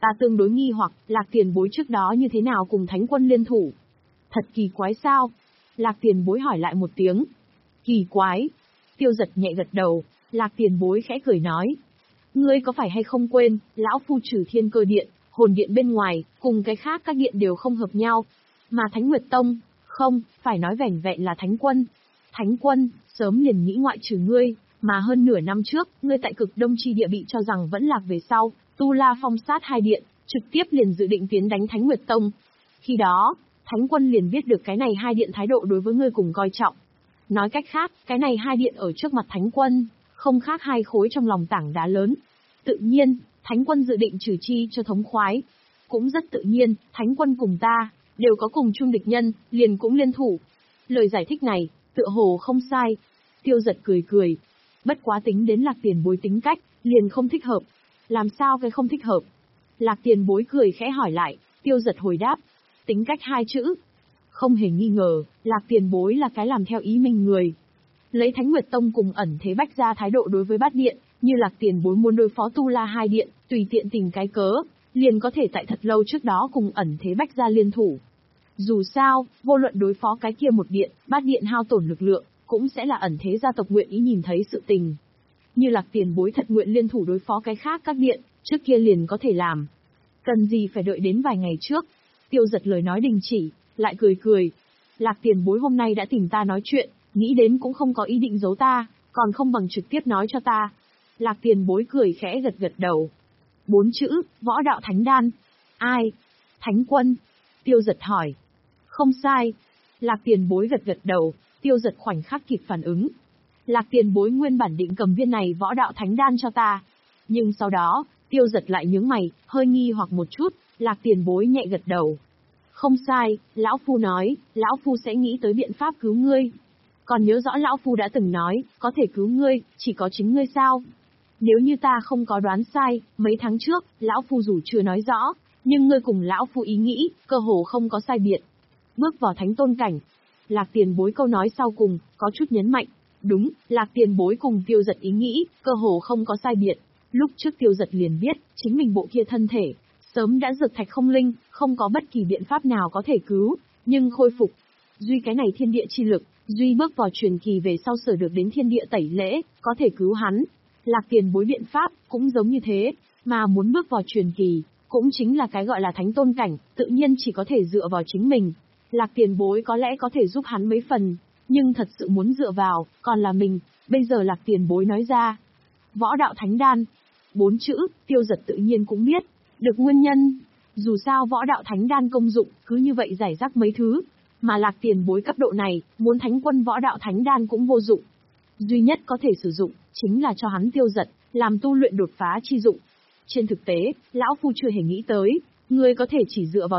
Ta tương đối nghi hoặc, Lạc tiền bối trước đó như thế nào cùng Thánh quân liên thủ? Thật kỳ quái sao? Lạc tiền bối hỏi lại một tiếng. Kỳ quái. Tiêu Giật nhẹ gật đầu, Lạc tiền bối khẽ cười nói. Ngươi có phải hay không quên, lão phu trừ Thiên Cơ Điện, Hồn Điện bên ngoài, cùng cái khác các điện đều không hợp nhau. Mà Thánh Nguyệt Tông, không, phải nói vẻn vẹn là Thánh quân. Thánh quân, sớm liền nghĩ ngoại trừ ngươi, mà hơn nửa năm trước, ngươi tại cực đông chi địa bị cho rằng vẫn lạc về sau, Tu La Phong sát hai điện, trực tiếp liền dự định tiến đánh Thánh Nguyệt Tông. Khi đó, Thánh quân liền biết được cái này hai điện thái độ đối với ngươi cùng coi trọng. Nói cách khác, cái này hai điện ở trước mặt Thánh quân, không khác hai khối trong lòng tảng đá lớn. Tự nhiên, Thánh quân dự định trừ chi cho thống khoái. Cũng rất tự nhiên, Thánh quân cùng ta, đều có cùng chung địch nhân, liền cũng liên thủ. Lời giải thích này, tựa hồ không sai. Tiêu Giật cười cười. Bất quá tính đến Lạc tiền bối tính cách, liền không thích hợp. Làm sao cái không thích hợp? Lạc tiền bối cười khẽ hỏi lại, Tiêu Giật hồi đáp. Tính cách hai chữ. Không hề nghi ngờ, Lạc tiền bối là cái làm theo ý mình người. Lấy Thánh Nguyệt Tông cùng ẩn thế bách ra thái độ đối với bát điện, như Lạc tiền bối muốn đối phó Tu La hai điện, tùy tiện tìm cái cớ, liền có thể tại thật lâu trước đó cùng ẩn thế bách ra liên thủ. Dù sao, vô luận đối phó cái kia một điện, bát điện hao tổn lực lượng, cũng sẽ là ẩn thế gia tộc nguyện ý nhìn thấy sự tình. Như Lạc tiền bối thật nguyện liên thủ đối phó cái khác các điện, trước kia liền có thể làm. Cần gì phải đợi đến vài ngày trước? Tiêu Giật lời nói đình chỉ, lại cười cười. Lạc tiền bối hôm nay đã tìm ta nói chuyện, nghĩ đến cũng không có ý định giấu ta, còn không bằng trực tiếp nói cho ta. Lạc tiền bối cười khẽ gật gật đầu. Bốn chữ, võ đạo thánh đan. Ai? Thánh quân. Tiêu Giật hỏi. Không sai. Lạc tiền bối gật gật đầu, Tiêu Giật khoảnh khắc kịp phản ứng. Lạc tiền bối nguyên bản định cầm viên này võ đạo thánh đan cho ta. Nhưng sau đó, Tiêu Giật lại nhướng mày, hơi nghi hoặc một chút, Lạc tiền bối nhẹ gật đầu. Không sai, lão phu nói, lão phu sẽ nghĩ tới biện pháp cứu ngươi. Còn nhớ rõ lão phu đã từng nói, có thể cứu ngươi, chỉ có chính ngươi sao? Nếu như ta không có đoán sai, mấy tháng trước, lão phu dù chưa nói rõ, nhưng ngươi cùng lão phu ý nghĩ, cơ hồ không có sai biệt. Bước vào thánh tôn cảnh. Lạc tiền bối câu nói sau cùng, có chút nhấn mạnh. Đúng, Lạc tiền bối cùng Tiêu Giật ý nghĩ, cơ hồ không có sai biệt. Lúc trước Tiêu Giật liền biết, chính mình bộ kia thân thể, sớm đã dược thạch không linh, không có bất kỳ biện pháp nào có thể cứu, nhưng khôi phục. Duy cái này thiên địa chi lực, duy bước vào truyền kỳ về sau sở được đến thiên địa tẩy lễ, có thể cứu hắn. Lạc tiền bối biện pháp, cũng giống như thế, mà muốn bước vào truyền kỳ, cũng chính là cái gọi là thánh tôn cảnh, tự nhiên chỉ có thể dựa vào chính mình. Lạc tiền bối có lẽ có thể giúp hắn mấy phần, nhưng thật sự muốn dựa vào, còn là mình, bây giờ Lạc tiền bối nói ra. Võ đạo thánh đan. Bốn chữ, Tiêu Giật tự nhiên cũng biết, được nguyên nhân. Dù sao võ đạo thánh đan công dụng, cứ như vậy giải rác mấy thứ, mà Lạc tiền bối cấp độ này, muốn thánh quân võ đạo thánh đan cũng vô dụng. Duy nhất có thể sử dụng, chính là cho hắn Tiêu Giật, làm tu luyện đột phá chi dụng. Trên thực tế, lão phu chưa hề nghĩ tới, người có thể chỉ dựa vào